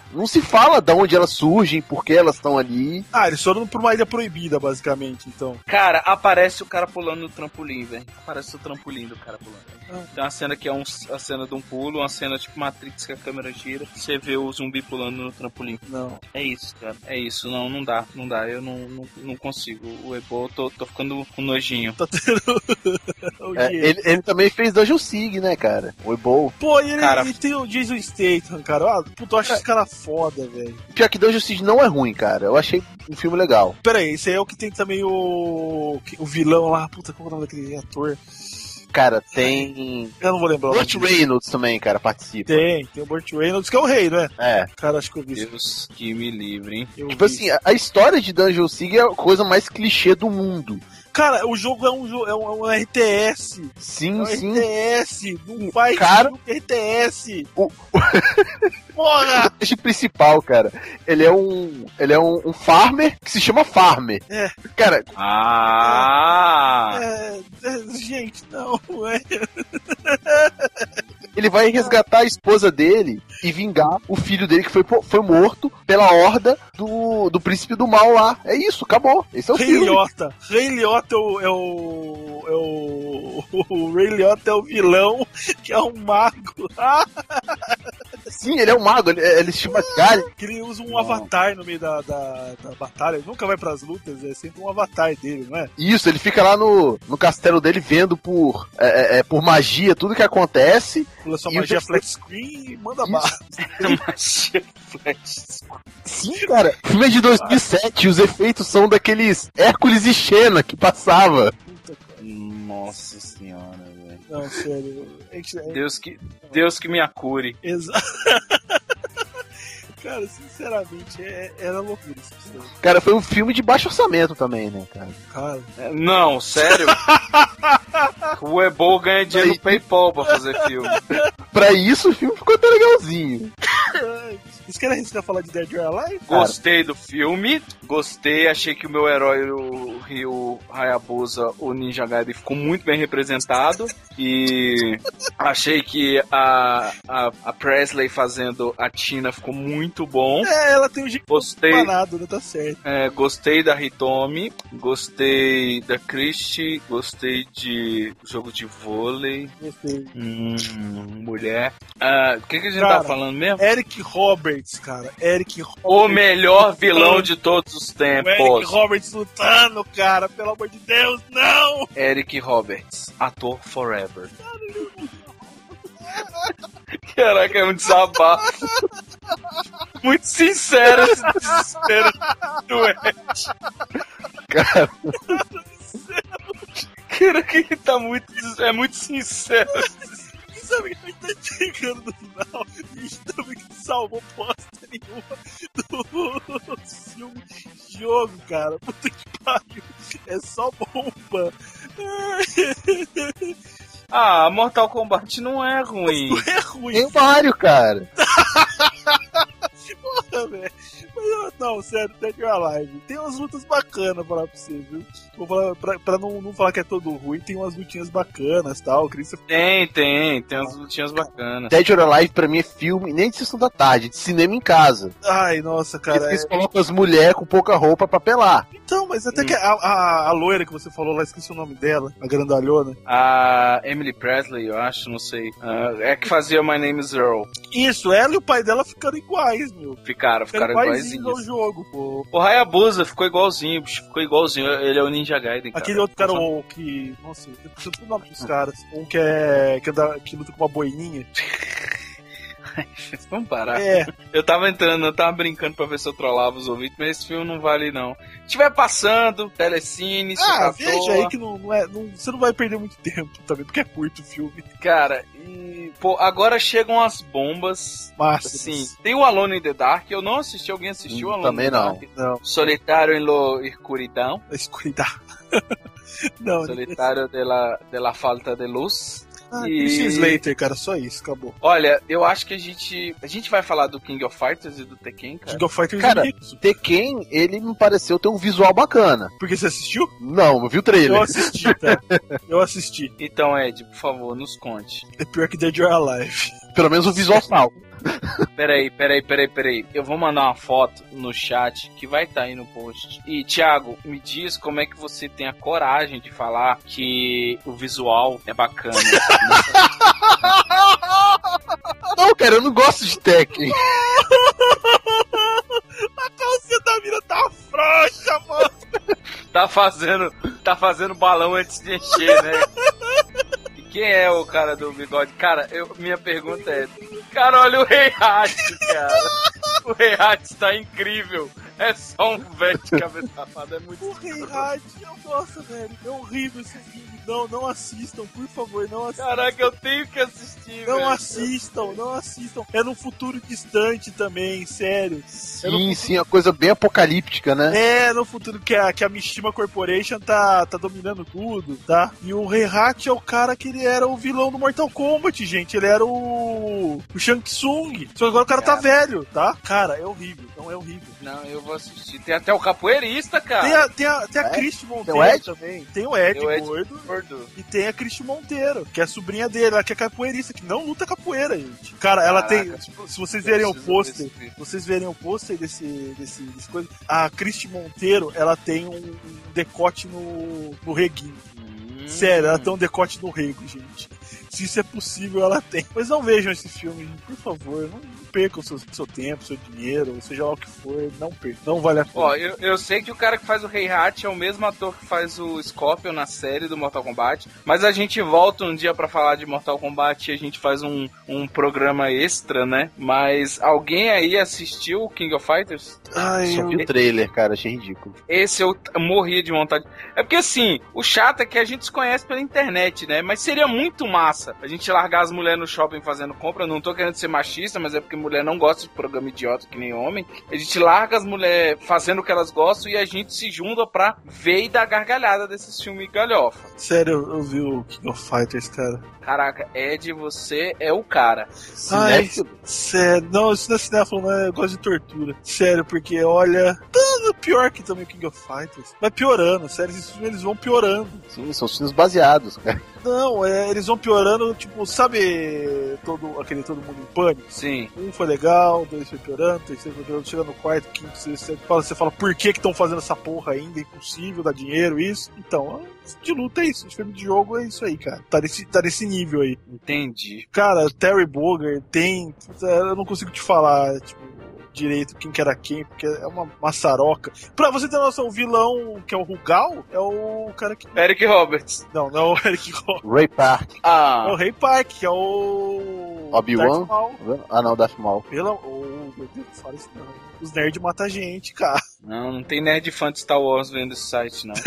[SPEAKER 9] não se fala de onde elas surgem, por que elas estão ali.
[SPEAKER 3] Ah, eles foram pra uma ilha proibida, basicamente, então.
[SPEAKER 1] Cara, aparece o cara pulando no trampolim, velho. Aparece o trampolim do cara pulando. Tem uma cena que é a cena de um pulo, uma cena tipo Matrix que a câmera gira. Você vê o zumbi pulando no trampolim.
[SPEAKER 3] Não.
[SPEAKER 1] É isso, cara. É isso. Não dá. Eu não consigo. O Ebo, tô ficando com nojinho.
[SPEAKER 3] Tá tendo...
[SPEAKER 9] ele também fez Dungeon Sig, né, cara? O Ebo.
[SPEAKER 3] Pô, e ele tem o Jason Statham, cara. Ah, puta, eu acho esse cara foda, velho.
[SPEAKER 9] Pior que Dungeon Sig não é ruim, cara. Eu achei um filme legal.
[SPEAKER 3] Pera aí, esse aí é o que tem também o vilão lá. Puta, qual é o nome daquele ator?
[SPEAKER 9] Cara, tem...
[SPEAKER 3] Eu não vou lembrar.
[SPEAKER 9] Burt Reynolds também, cara, participa.
[SPEAKER 3] Tem o Burt Reynolds, que é o rei, né?
[SPEAKER 9] É.
[SPEAKER 3] Cara, acho que eu vi.
[SPEAKER 1] Deus que me livre, hein?
[SPEAKER 9] Tipo assim, a história de Dungeon Sig é a coisa mais clichê do mundo.
[SPEAKER 3] Cara, o jogo é um RTS.
[SPEAKER 9] Sim,
[SPEAKER 3] é um RTS. Não faz
[SPEAKER 9] cara,
[SPEAKER 3] RTS.
[SPEAKER 9] Porra! O personagem principal, cara, ele é um farmer que se chama Farmer.
[SPEAKER 3] É.
[SPEAKER 9] Cara...
[SPEAKER 3] Gente, não, é...
[SPEAKER 9] Ele vai resgatar a esposa dele e vingar o filho dele que foi morto pela horda do príncipe do mal lá. É isso, acabou. Esse é o filme.
[SPEAKER 3] Rei Liotta o Rei Liotta é o vilão, que é um mago.
[SPEAKER 9] Sim, ele é um mago, ele se chama Gary.
[SPEAKER 3] Que ele usa um avatar no meio da batalha. Ele nunca vai pras lutas, é sempre um avatar dele, não é?
[SPEAKER 9] Isso, ele fica lá no castelo dele vendo por magia tudo que acontece.
[SPEAKER 3] Pula sua magia flat screen e manda bala.
[SPEAKER 1] Magia flat screen.
[SPEAKER 9] Sim, cara. O filme é de 2007 e os efeitos são daqueles Hércules e Xena que passava.
[SPEAKER 1] Nossa senhora, velho.
[SPEAKER 3] Não, sério.
[SPEAKER 1] Deus que me acure.
[SPEAKER 3] Exato. Cara, sinceramente, era loucura esse filme.
[SPEAKER 9] Cara, foi um filme de baixo orçamento também, né, cara?
[SPEAKER 1] Não, sério? O Ebo ganha dinheiro no PayPal pra fazer filme.
[SPEAKER 9] Pra isso, o filme ficou até legalzinho.
[SPEAKER 3] Vocês querem arriscar falar de Dead or Alive?
[SPEAKER 1] Gostei do filme, achei que o meu herói, o Ryu Hayabusa, o Ninja Gaiden, ficou muito bem representado. E achei que a Presley fazendo a Tina ficou muito bom.
[SPEAKER 3] Ela tem um jeito
[SPEAKER 1] parado,
[SPEAKER 3] né? Tá certo.
[SPEAKER 1] Gostei da Hitomi, gostei da Christie, gostei de jogo de vôlei.
[SPEAKER 3] Gostei.
[SPEAKER 1] Mulher. O que a gente tá falando mesmo?
[SPEAKER 3] Eric Roberts, cara. Eric Roberts.
[SPEAKER 1] O melhor vilão de todos os tempos.
[SPEAKER 3] Eric Roberts lutando, cara. Pelo amor de Deus, não!
[SPEAKER 1] Eric Roberts, ator forever. Caraca, é um desabafo. Muito sincero esse desespero do Ed.
[SPEAKER 9] Cara...
[SPEAKER 1] Caraca, ele tá muito sincero.
[SPEAKER 3] Sabe que a gente tá chegando no final e a gente também não salvou bosta nenhuma do filme jogo, cara. Puta que pariu. É só bomba.
[SPEAKER 1] Mortal Kombat não é ruim.
[SPEAKER 3] Não é ruim.
[SPEAKER 9] Tem o Mario, cara.
[SPEAKER 3] Porra, velho. Não, sério, Dead or Alive. Tem umas lutas bacanas pra você, viu? Vou falar, pra não falar que é todo ruim, tem umas lutinhas bacanas e tal.
[SPEAKER 1] Tem umas lutinhas bacanas.
[SPEAKER 9] Dead or Alive pra mim é filme, nem de sessão da tarde, de cinema em casa.
[SPEAKER 3] Ai, nossa, cara.
[SPEAKER 9] Eles colocam as mulheres com pouca roupa pra pelar.
[SPEAKER 3] Então, mas até que a loira que você falou lá, esqueci o nome dela, a grandalhona.
[SPEAKER 1] A Emily Presley, eu acho, não sei. É que fazia My Name is Earl.
[SPEAKER 3] Isso, ela e o pai dela ficaram iguais, meu.
[SPEAKER 1] Ficaram iguaizinhos
[SPEAKER 3] ao jogo, pô.
[SPEAKER 1] O Hayabusa ficou igualzinho, bicho. Ficou igualzinho. Ele é o Ninja Gaiden, cara.
[SPEAKER 3] Aquele outro cara, o que... Nossa, eu preciso do nome dos caras. Um que luta com uma boininha.
[SPEAKER 1] Vamos parar. Eu tava brincando pra ver se eu trollava os ouvintes, mas esse filme não vale, não. Se estiver passando, Telecine,
[SPEAKER 3] veja aí que você não vai perder muito tempo também, porque é curto o filme.
[SPEAKER 1] Cara, agora chegam as bombas.
[SPEAKER 3] Massa.
[SPEAKER 1] Sim. Tem o Alone in the Dark, eu não assisti, alguém assistiu Alone
[SPEAKER 9] também
[SPEAKER 1] in the Dark?
[SPEAKER 3] Não.
[SPEAKER 1] Solitário em lo escuridão.
[SPEAKER 3] Escuridão. Não.
[SPEAKER 1] Solitário de la falta de luz.
[SPEAKER 3] Christian Slater, cara, só isso, acabou.
[SPEAKER 1] Olha, eu acho que a gente vai falar do King of Fighters e do Tekken, cara.
[SPEAKER 3] King of Fighters,
[SPEAKER 9] cara, Tekken, ele me pareceu ter um visual bacana.
[SPEAKER 3] Porque você assistiu?
[SPEAKER 9] Não, eu vi o trailer.
[SPEAKER 3] Eu assisti, tá? Eu assisti.
[SPEAKER 1] Então, Ed, por favor, nos conte.
[SPEAKER 3] É pior que Dead or Alive.
[SPEAKER 9] Pelo menos o visual tal.
[SPEAKER 1] Peraí. Eu vou mandar uma foto no chat que vai estar aí no post. E, Thiago, me diz como é que você tem a coragem de falar que o visual é bacana.
[SPEAKER 9] Não, cara, eu não gosto de Tekken.
[SPEAKER 3] A calcinha da mina tá frouxa, mano.
[SPEAKER 1] Tá fazendo balão antes de encher, né? E quem é o cara do bigode? Cara, minha pergunta é... Cara, olha o Rei Hatch, cara. O Rei Hatch tá incrível. É só um velho de cabeça tapada, é muito...
[SPEAKER 3] O Rei Hatch, nossa, velho, é horrível esse filme. Não assistam, por favor, não assistam.
[SPEAKER 1] Caraca, eu tenho que assistir,
[SPEAKER 3] Não
[SPEAKER 1] velho.
[SPEAKER 3] assistam. É num futuro distante também, sério.
[SPEAKER 9] Sim, é uma coisa bem apocalíptica, né?
[SPEAKER 3] É, no futuro que a Mishima Corporation tá dominando tudo, tá? E o Rei Hatch é o cara que ele era o vilão do Mortal Kombat, gente. Ele era o Shang Tsung. Só que agora o cara tá velho, tá? Cara, é horrível. Não, é horrível.
[SPEAKER 1] Não, eu vou assistir. Tem até o capoeirista, cara.
[SPEAKER 3] Tem a Cristi Monteiro
[SPEAKER 9] Ed?
[SPEAKER 3] também. Tem o Ed gordo. E tem a Cristi Monteiro, que é a sobrinha dele, ela que é capoeirista, que não luta capoeira, gente. Cara, ela tem... Se vocês verem o pôster, desse coisa, a Cristi Monteiro, ela tem um decote no reguinho. Sério, ela tem um decote no rego, gente. Se isso é possível, ela tem. Mas não vejam esse filme, gente, por favor. Não percam seu tempo, seu dinheiro, ou seja lá o que for. Não percam. Não vale a pena.
[SPEAKER 1] Ó, eu sei que o cara que faz o Rei Hatch é o mesmo ator que faz o Scorpion na série do Mortal Kombat. Mas a gente volta um dia pra falar de Mortal Kombat e a gente faz um programa extra, né? Mas alguém aí assistiu o King of Fighters?
[SPEAKER 9] Só vi o trailer, cara, achei ridículo.
[SPEAKER 1] Esse eu morria de vontade. É porque assim, o chato é que a gente se conhece pela internet, né? Mas seria muito massa a gente largar as mulheres no shopping fazendo compra. Não tô querendo ser machista, mas é porque mulher não gosta de programa idiota que nem homem. A gente larga as mulheres fazendo o que elas gostam e a gente se junta pra ver e dar gargalhada desses filmes galhofa.
[SPEAKER 3] Sério, eu vi o King of Fighters, cara.
[SPEAKER 1] Caraca, Ed, você é o cara.
[SPEAKER 3] Ai, sério. Não, isso não é cinéfilo, não é. Eu gosto de tortura. Sério, porque olha... Pior que também o King of Fighters. Vai piorando, sério. Esses filmes eles vão piorando.
[SPEAKER 9] Sim, são filmes baseados, cara.
[SPEAKER 3] Não, eles vão piorando, tipo, sabe todo mundo em pânico?
[SPEAKER 1] Sim.
[SPEAKER 3] Um foi legal, dois foi piorando, terceiro foi piorando, chega no quarto, quinto, sexto, você fala, por que estão fazendo essa porra ainda? É impossível, dá dinheiro, isso. Então, de luta é isso, de filme de jogo é isso aí, cara. Tá nesse nível aí.
[SPEAKER 1] Entendi.
[SPEAKER 3] Cara, Terry Bogard tem... Eu não consigo te falar, tipo, direito quem que era quem, porque é uma maçaroca. Pra você ter noção, o vilão que é o Rugal é o cara que...
[SPEAKER 1] Eric Roberts.
[SPEAKER 3] Não é o Eric Roberts.
[SPEAKER 9] Ray Park.
[SPEAKER 3] É o Ray Park, que é o...
[SPEAKER 9] Obi-Wan? Não, Darth Maul.
[SPEAKER 3] Meu Deus, não fala isso não. Os nerds matam a gente, cara.
[SPEAKER 1] Não tem nerd fã de Star Wars vendo esse site, não.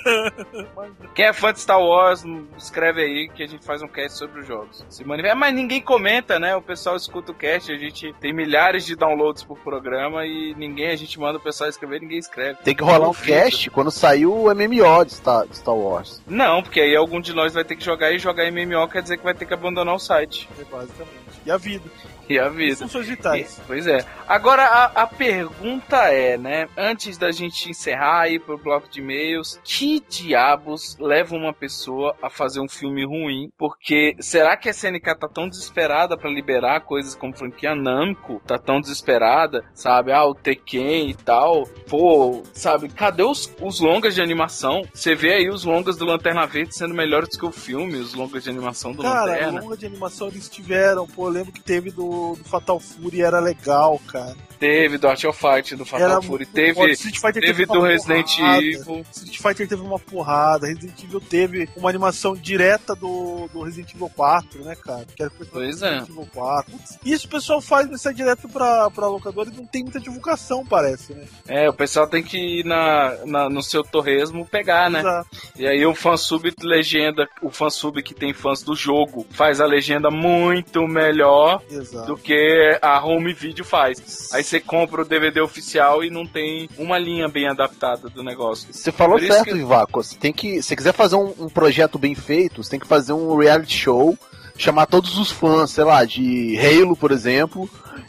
[SPEAKER 1] Quem é fã de Star Wars, escreve aí que a gente faz um cast sobre os jogos. Mas ninguém comenta, né? O pessoal escuta o cast, a gente tem milhares de downloads por programa e a gente manda o pessoal escrever e ninguém escreve.
[SPEAKER 9] Tem que rolar um cast quando sair o MMO de Star Wars.
[SPEAKER 1] Não, porque aí algum de nós vai ter que jogar e jogar MMO quer dizer que vai ter que abandonar o site.
[SPEAKER 3] Basicamente. E a vida.
[SPEAKER 1] Funções
[SPEAKER 3] vitais.
[SPEAKER 1] Pois é. Agora, a pergunta é, né? Antes da gente encerrar aí pro bloco de e-mails, que diabos leva uma pessoa a fazer um filme ruim? Porque será que a SNK tá tão desesperada pra liberar coisas como franquia Namco? Tá tão desesperada, sabe? O Tekken e tal. Pô, sabe? Cadê os longas de animação? Você vê aí os longas do Lanterna Verde sendo melhores do que o filme, os longas de animação do Lanterna.
[SPEAKER 3] Cara, longa de animação eles tiveram. Pô, eu lembro que teve do Fatal Fury, era legal, cara.
[SPEAKER 1] Teve do Art of Fight, do Fatal Fury, teve do Resident Evil.
[SPEAKER 3] Street Fighter teve uma porrada, Resident Evil teve uma animação direta do Resident Evil 4, né, cara? Que era Resident Evil 4. Isso o pessoal faz, mas sai direto pra locadora e não tem muita divulgação, parece, né?
[SPEAKER 1] O pessoal tem que ir no seu torresmo pegar, né?
[SPEAKER 3] Exato.
[SPEAKER 1] E aí o fansub legenda, o fansub que tem fãs do jogo, faz a legenda muito melhor do que a home video faz. Aí você compra o DVD oficial e não tem uma linha bem adaptada do negócio.
[SPEAKER 9] Você falou certo, Vivaco. Se quiser fazer um projeto bem feito, você tem que fazer um reality show, chamar todos os fãs, sei lá, de Halo, por exemplo,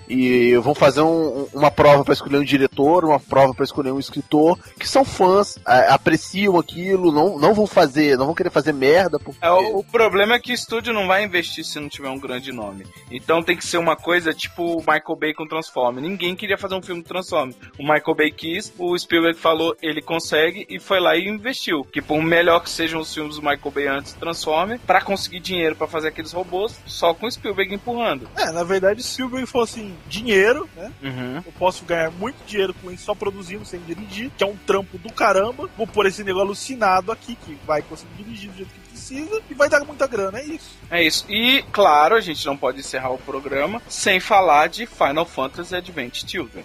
[SPEAKER 9] e vão fazer uma prova para escolher um diretor, uma prova para escolher um escritor, que são fãs, apreciam aquilo, não vão querer fazer merda. Porque...
[SPEAKER 1] O problema é que o estúdio não vai investir se não tiver um grande nome. Então tem que ser uma coisa tipo o Michael Bay com Transformers. Ninguém queria fazer um filme de Transformers. O Michael Bay quis, o Spielberg falou, ele consegue, e foi lá e investiu. Que por melhor que sejam os filmes do Michael Bay antes de Transformers, pra conseguir dinheiro pra fazer aqueles robôs, só com o Spielberg empurrando.
[SPEAKER 3] Na verdade, o Spielberg falou assim, dinheiro, né?
[SPEAKER 1] Uhum.
[SPEAKER 3] Eu posso ganhar muito dinheiro com isso só produzindo, sem dirigir, que é um trampo do caramba. Vou pôr esse negócio alucinado aqui, que vai conseguir dirigir do jeito que precisa, e vai dar muita grana, é isso.
[SPEAKER 1] É isso. E, claro, a gente não pode encerrar o programa sem falar de Final Fantasy Advent Children.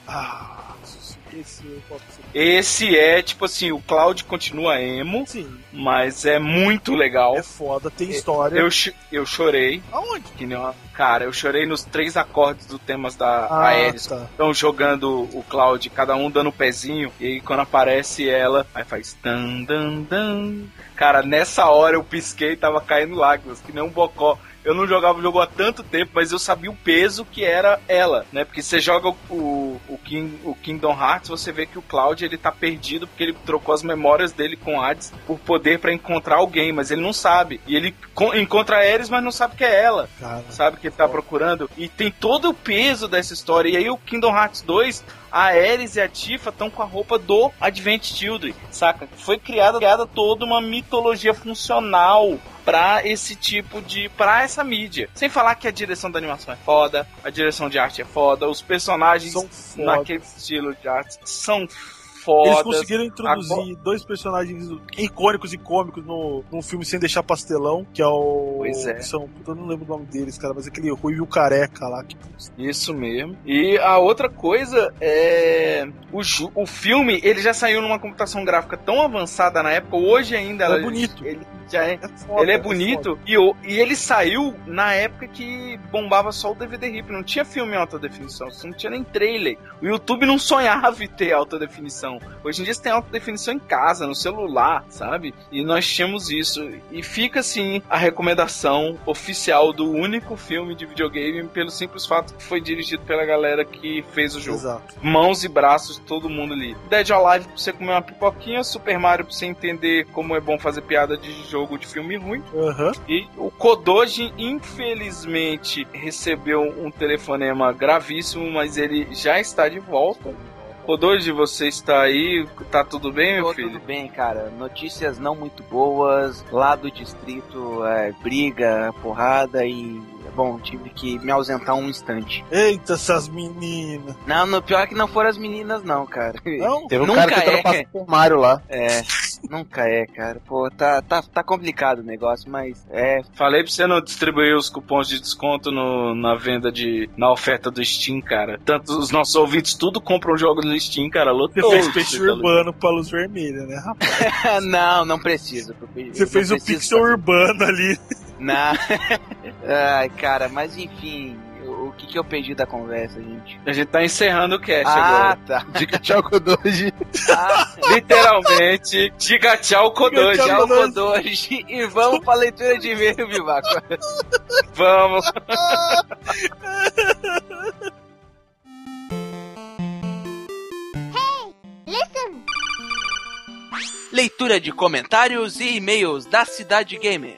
[SPEAKER 1] Esse é, tipo assim, o Cloud continua emo,
[SPEAKER 3] sim,
[SPEAKER 1] mas é muito legal.
[SPEAKER 3] É foda, tem história.
[SPEAKER 1] Eu chorei.
[SPEAKER 3] Aonde?
[SPEAKER 1] Cara, eu chorei nos 3 acordes do temas da Aeris.
[SPEAKER 3] Tá.
[SPEAKER 1] Estão jogando o Cloud, cada um dando um pezinho, e aí quando aparece ela, aí faz dan, dan, dan. Cara, nessa hora eu pisquei e tava caindo lágrimas, que nem um bocó. Eu não jogava o jogo há tanto tempo, mas eu sabia o peso que era ela, né? Porque você joga o Kingdom Hearts, você vê que o Cloud, ele tá perdido porque ele trocou as memórias dele com Hades por poder pra encontrar alguém, mas ele não sabe. E ele encontra a Aeris, mas não sabe que é ela. Cara, sabe que ele tá procurando. E tem todo o peso dessa história. E aí o Kingdom Hearts 2... a Aeris e a Tifa estão com a roupa do Advent Children, saca? Foi criada toda uma mitologia funcional pra esse tipo pra essa mídia. Sem falar que a direção da animação é foda, a direção de arte é foda, os personagens naquele estilo de arte são fodas.
[SPEAKER 3] Eles conseguiram introduzir 2 personagens icônicos e cômicos no filme sem deixar pastelão, que é o...
[SPEAKER 1] Pois é.
[SPEAKER 3] Eu não lembro o nome deles, cara, mas aquele ruivo careca lá.
[SPEAKER 1] Isso mesmo. E a outra coisa é... O filme, ele já saiu numa computação gráfica tão avançada na época, hoje ainda...
[SPEAKER 3] É bonito.
[SPEAKER 1] Ele já é foda, ele é bonito, e ele saiu na época que bombava só o DVD RIP, não tinha filme em alta definição, não tinha nem trailer. O YouTube não sonhava em ter alta definição. Hoje em dia você tem alta definição em casa, no celular, sabe? E nós tínhamos isso. E fica assim a recomendação oficial do único filme de videogame, pelo simples fato que foi dirigido pela galera que fez o jogo.
[SPEAKER 3] Exato.
[SPEAKER 1] Mãos e braços de todo mundo ali. Dead or Alive pra você comer uma pipoquinha, Super Mario pra você entender como é bom fazer piada de jogo de filme ruim.
[SPEAKER 3] Uhum.
[SPEAKER 1] E o Kodoji, infelizmente, recebeu um telefonema gravíssimo, mas ele já está de volta. Kodoji, você está aí? Tá tudo bem, meu filho?
[SPEAKER 2] Tudo bem, cara. Notícias não muito boas. Lá do distrito, briga, porrada e... Bom, tive que me ausentar um instante.
[SPEAKER 3] Eita, essas meninas.
[SPEAKER 2] Não, no pior é que não foram as meninas, não, cara.
[SPEAKER 3] Não?
[SPEAKER 9] Teve um cara tentando passar por Mario lá.
[SPEAKER 2] Nunca é, cara. Pô, tá complicado o negócio, mas
[SPEAKER 1] Falei pra você não distribuir os cupons de desconto na venda na oferta do Steam, cara. Tanto os nossos ouvintes tudo compram jogos no Steam, cara.
[SPEAKER 3] Você fez peixe urbano pra luz vermelha, né, rapaz?
[SPEAKER 2] Não precisa.
[SPEAKER 3] Você fez o pixel urbano ali.
[SPEAKER 2] Não. Ai, cara, mas enfim, o que eu perdi da conversa, gente?
[SPEAKER 1] A gente tá encerrando o cast agora.
[SPEAKER 2] Tá.
[SPEAKER 9] Diga tchau, Kodoji.
[SPEAKER 1] Literalmente, diga tchau, Kodoji.
[SPEAKER 2] Tchau, Kodoji. E vamos pra leitura de e-mail, Vivaco.
[SPEAKER 1] Vamos.
[SPEAKER 10] Hey, listen.
[SPEAKER 4] Leitura de comentários e e-mails da Cidade Gamer.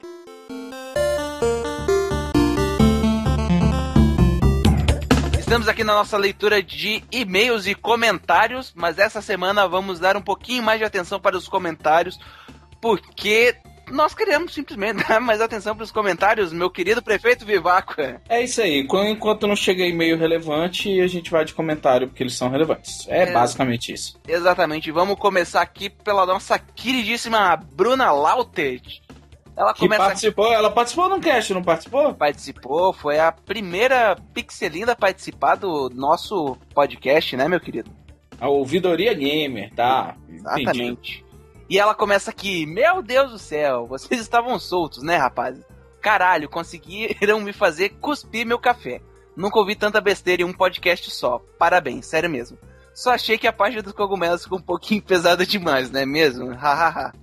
[SPEAKER 4] Estamos aqui na nossa leitura de e-mails e comentários, mas essa semana vamos dar um pouquinho mais de atenção para os comentários, porque nós queremos simplesmente dar mais atenção para os comentários, meu querido prefeito Vivaco.
[SPEAKER 5] É isso aí, enquanto não chega e-mail relevante, a gente vai de comentário, porque eles são relevantes. É basicamente isso.
[SPEAKER 4] Exatamente, vamos começar aqui pela nossa queridíssima Bruna Lautet. Ela
[SPEAKER 5] participou no cast, não participou?
[SPEAKER 4] Participou, foi a primeira pixelinda a participar do nosso podcast, né, meu querido?
[SPEAKER 5] A Ouvidoria Gamer, tá?
[SPEAKER 4] Exatamente.
[SPEAKER 5] Entendi.
[SPEAKER 4] E ela começa aqui, meu Deus do céu, vocês estavam soltos, né, rapaz? Caralho, conseguiram me fazer cuspir meu café. Nunca ouvi tanta besteira em um podcast só. Parabéns, sério mesmo. Só achei que a página dos cogumelos ficou um pouquinho pesada demais, não é mesmo? Hahaha.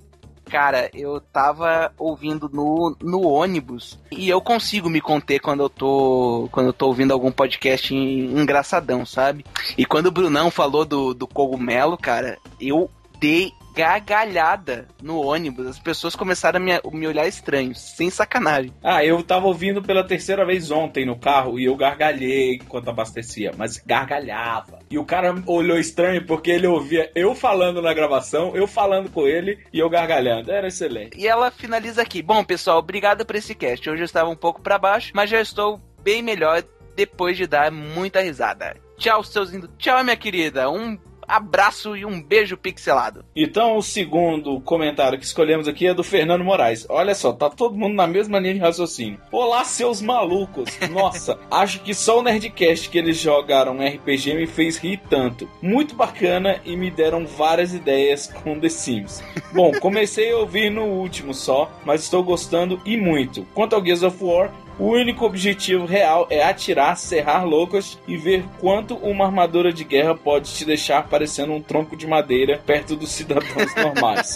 [SPEAKER 4] Cara, eu tava ouvindo no ônibus e eu consigo me conter quando eu tô ouvindo algum podcast engraçadão, sabe? E quando o Brunão falou do cogumelo, cara, eu dei gargalhada no ônibus. As pessoas começaram a me olhar estranho, sem sacanagem.
[SPEAKER 5] Eu tava ouvindo pela terceira vez ontem no carro e eu gargalhei enquanto abastecia, mas gargalhava. E o cara olhou estranho porque ele ouvia eu falando na gravação, eu falando com ele e eu gargalhando. Era excelente.
[SPEAKER 4] E ela finaliza aqui. Bom, pessoal, obrigado por esse cast. Hoje eu estava um pouco pra baixo, mas já estou bem melhor depois de dar muita risada. Tchau, seus lindos. Tchau, minha querida. Um abraço e um beijo pixelado.
[SPEAKER 5] Então, o segundo comentário que escolhemos aqui é do Fernando Moraes. Olha só, tá todo mundo na mesma linha de raciocínio. Olá, seus malucos. Nossa, acho que só o Nerdcast que eles jogaram RPG me fez rir tanto. Muito bacana e me deram várias ideias com The Sims. Bom, comecei a ouvir no último só, mas estou gostando e muito. Quanto ao Gears of War, o único objetivo real é atirar, serrar loucos e ver quanto uma armadura de guerra pode te deixar parecendo um tronco de madeira perto dos cidadãos normais.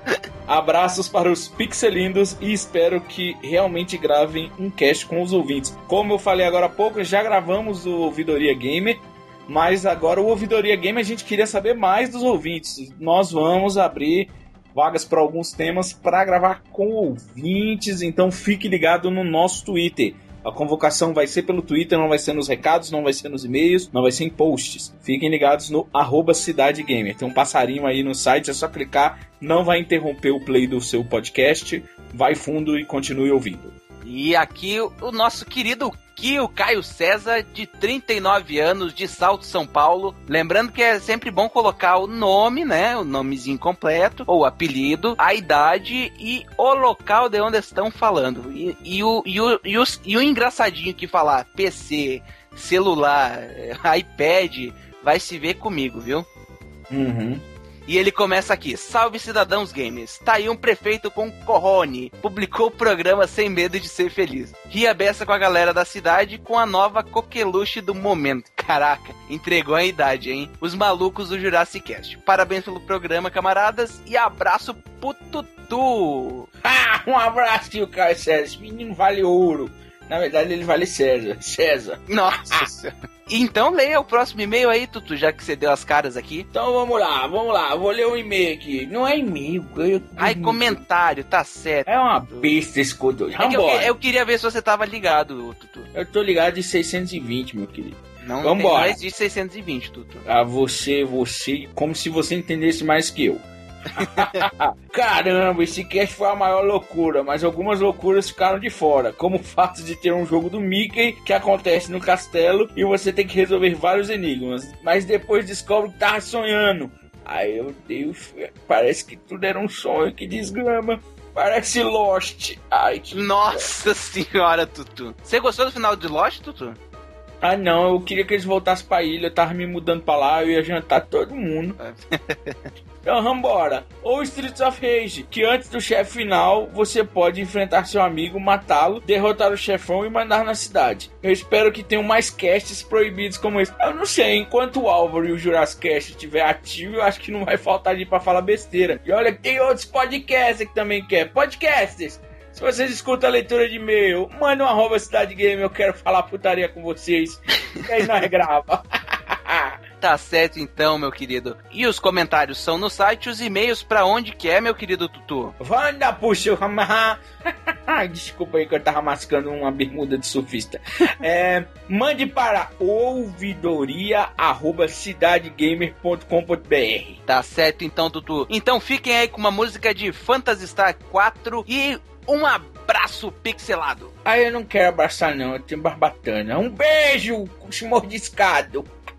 [SPEAKER 5] Abraços para os pixelindos e espero que realmente gravem um cast com os ouvintes. Como eu falei agora há pouco, já gravamos o Ouvidoria Gamer, mas agora o Ouvidoria Gamer a gente queria saber mais dos ouvintes. Nós vamos abrir vagas para alguns temas para gravar com ouvintes, então fique ligado no nosso Twitter. A convocação vai ser pelo Twitter, não vai ser nos recados, não vai ser nos e-mails, não vai ser em posts. Fiquem ligados no @CidadeGamer. Tem um passarinho aí no site, é só clicar, não vai interromper o play do seu podcast, vai fundo e continue ouvindo.
[SPEAKER 4] E aqui o nosso querido o Caio César, de 39 anos, de Salto, São Paulo. Lembrando que é sempre bom colocar o nome, né? O nomezinho completo, ou apelido, a idade e o local de onde estão falando. E o engraçadinho que falar PC, celular, iPad, vai se ver comigo, viu?
[SPEAKER 5] Uhum.
[SPEAKER 4] E ele começa aqui: salve cidadãos gamers, tá aí um prefeito com corrone, publicou o programa sem medo de ser feliz. Ria a beça com a galera da cidade com a nova coqueluche do momento. Caraca, entregou a idade, hein? Os malucos do Jurassic Cast. Parabéns pelo programa, camaradas, e abraço pro Tutu.
[SPEAKER 5] Um abraço, tio Caio César, esse menino vale ouro. Na verdade, ele vale César.
[SPEAKER 4] Nossa senhora. Então leia o próximo e-mail aí, Tutu, já que você deu as caras aqui.
[SPEAKER 5] Então vamos lá. Vou ler o e-mail aqui. Não é e-mail.
[SPEAKER 4] Comentário, tá certo.
[SPEAKER 5] É uma besta esse codô.
[SPEAKER 4] Eu queria ver se você tava ligado, Tutu.
[SPEAKER 5] Eu tô ligado de 620, meu querido.
[SPEAKER 4] Não existe 620, Tutu.
[SPEAKER 5] Você, como se você entendesse mais que eu. Caramba, esse cast foi a maior loucura, mas algumas loucuras ficaram de fora, como o fato de ter um jogo do Mickey que acontece no castelo e você tem que resolver vários enigmas, mas depois descobre que tava sonhando. Ai, meu Deus, parece que tudo era um sonho, que desgrama. Parece Lost. Ai, que...
[SPEAKER 4] Nossa senhora, Tutu. Você gostou do final de Lost, Tutu?
[SPEAKER 5] Ah, não, eu queria que eles voltassem pra ilha, eu tava me mudando pra lá, eu ia jantar todo mundo. Então vambora. Ou Streets of Rage, que antes do chefe final, você pode enfrentar seu amigo, matá-lo, derrotar o chefão e mandar na cidade. Eu espero que tenham mais casts proibidos como esse. Eu não sei, enquanto o Álvaro e o Jurassic Cast estiver ativo, eu acho que não vai faltar de pra falar besteira. E olha que tem outros podcasts que também quer. Podcasters! Se vocês escutam a leitura de e-mail, manda um @Cidade Game, eu quero falar putaria com vocês. E aí nós grava.
[SPEAKER 4] Tá certo então, meu querido. E os comentários são no site, os e-mails pra onde que é, meu querido Tutu?
[SPEAKER 5] Vanda, puxa, desculpa aí que eu tava mascando uma bermuda de surfista. Mande para ouvidoria@cidadegamer.com.br.
[SPEAKER 4] Tá certo então, Tutu. Então fiquem aí com uma música de Phantasy Star 4 e um abraço pixelado.
[SPEAKER 5] Eu não quero abraçar não, eu tenho barbatana. Um beijo, mordiscado.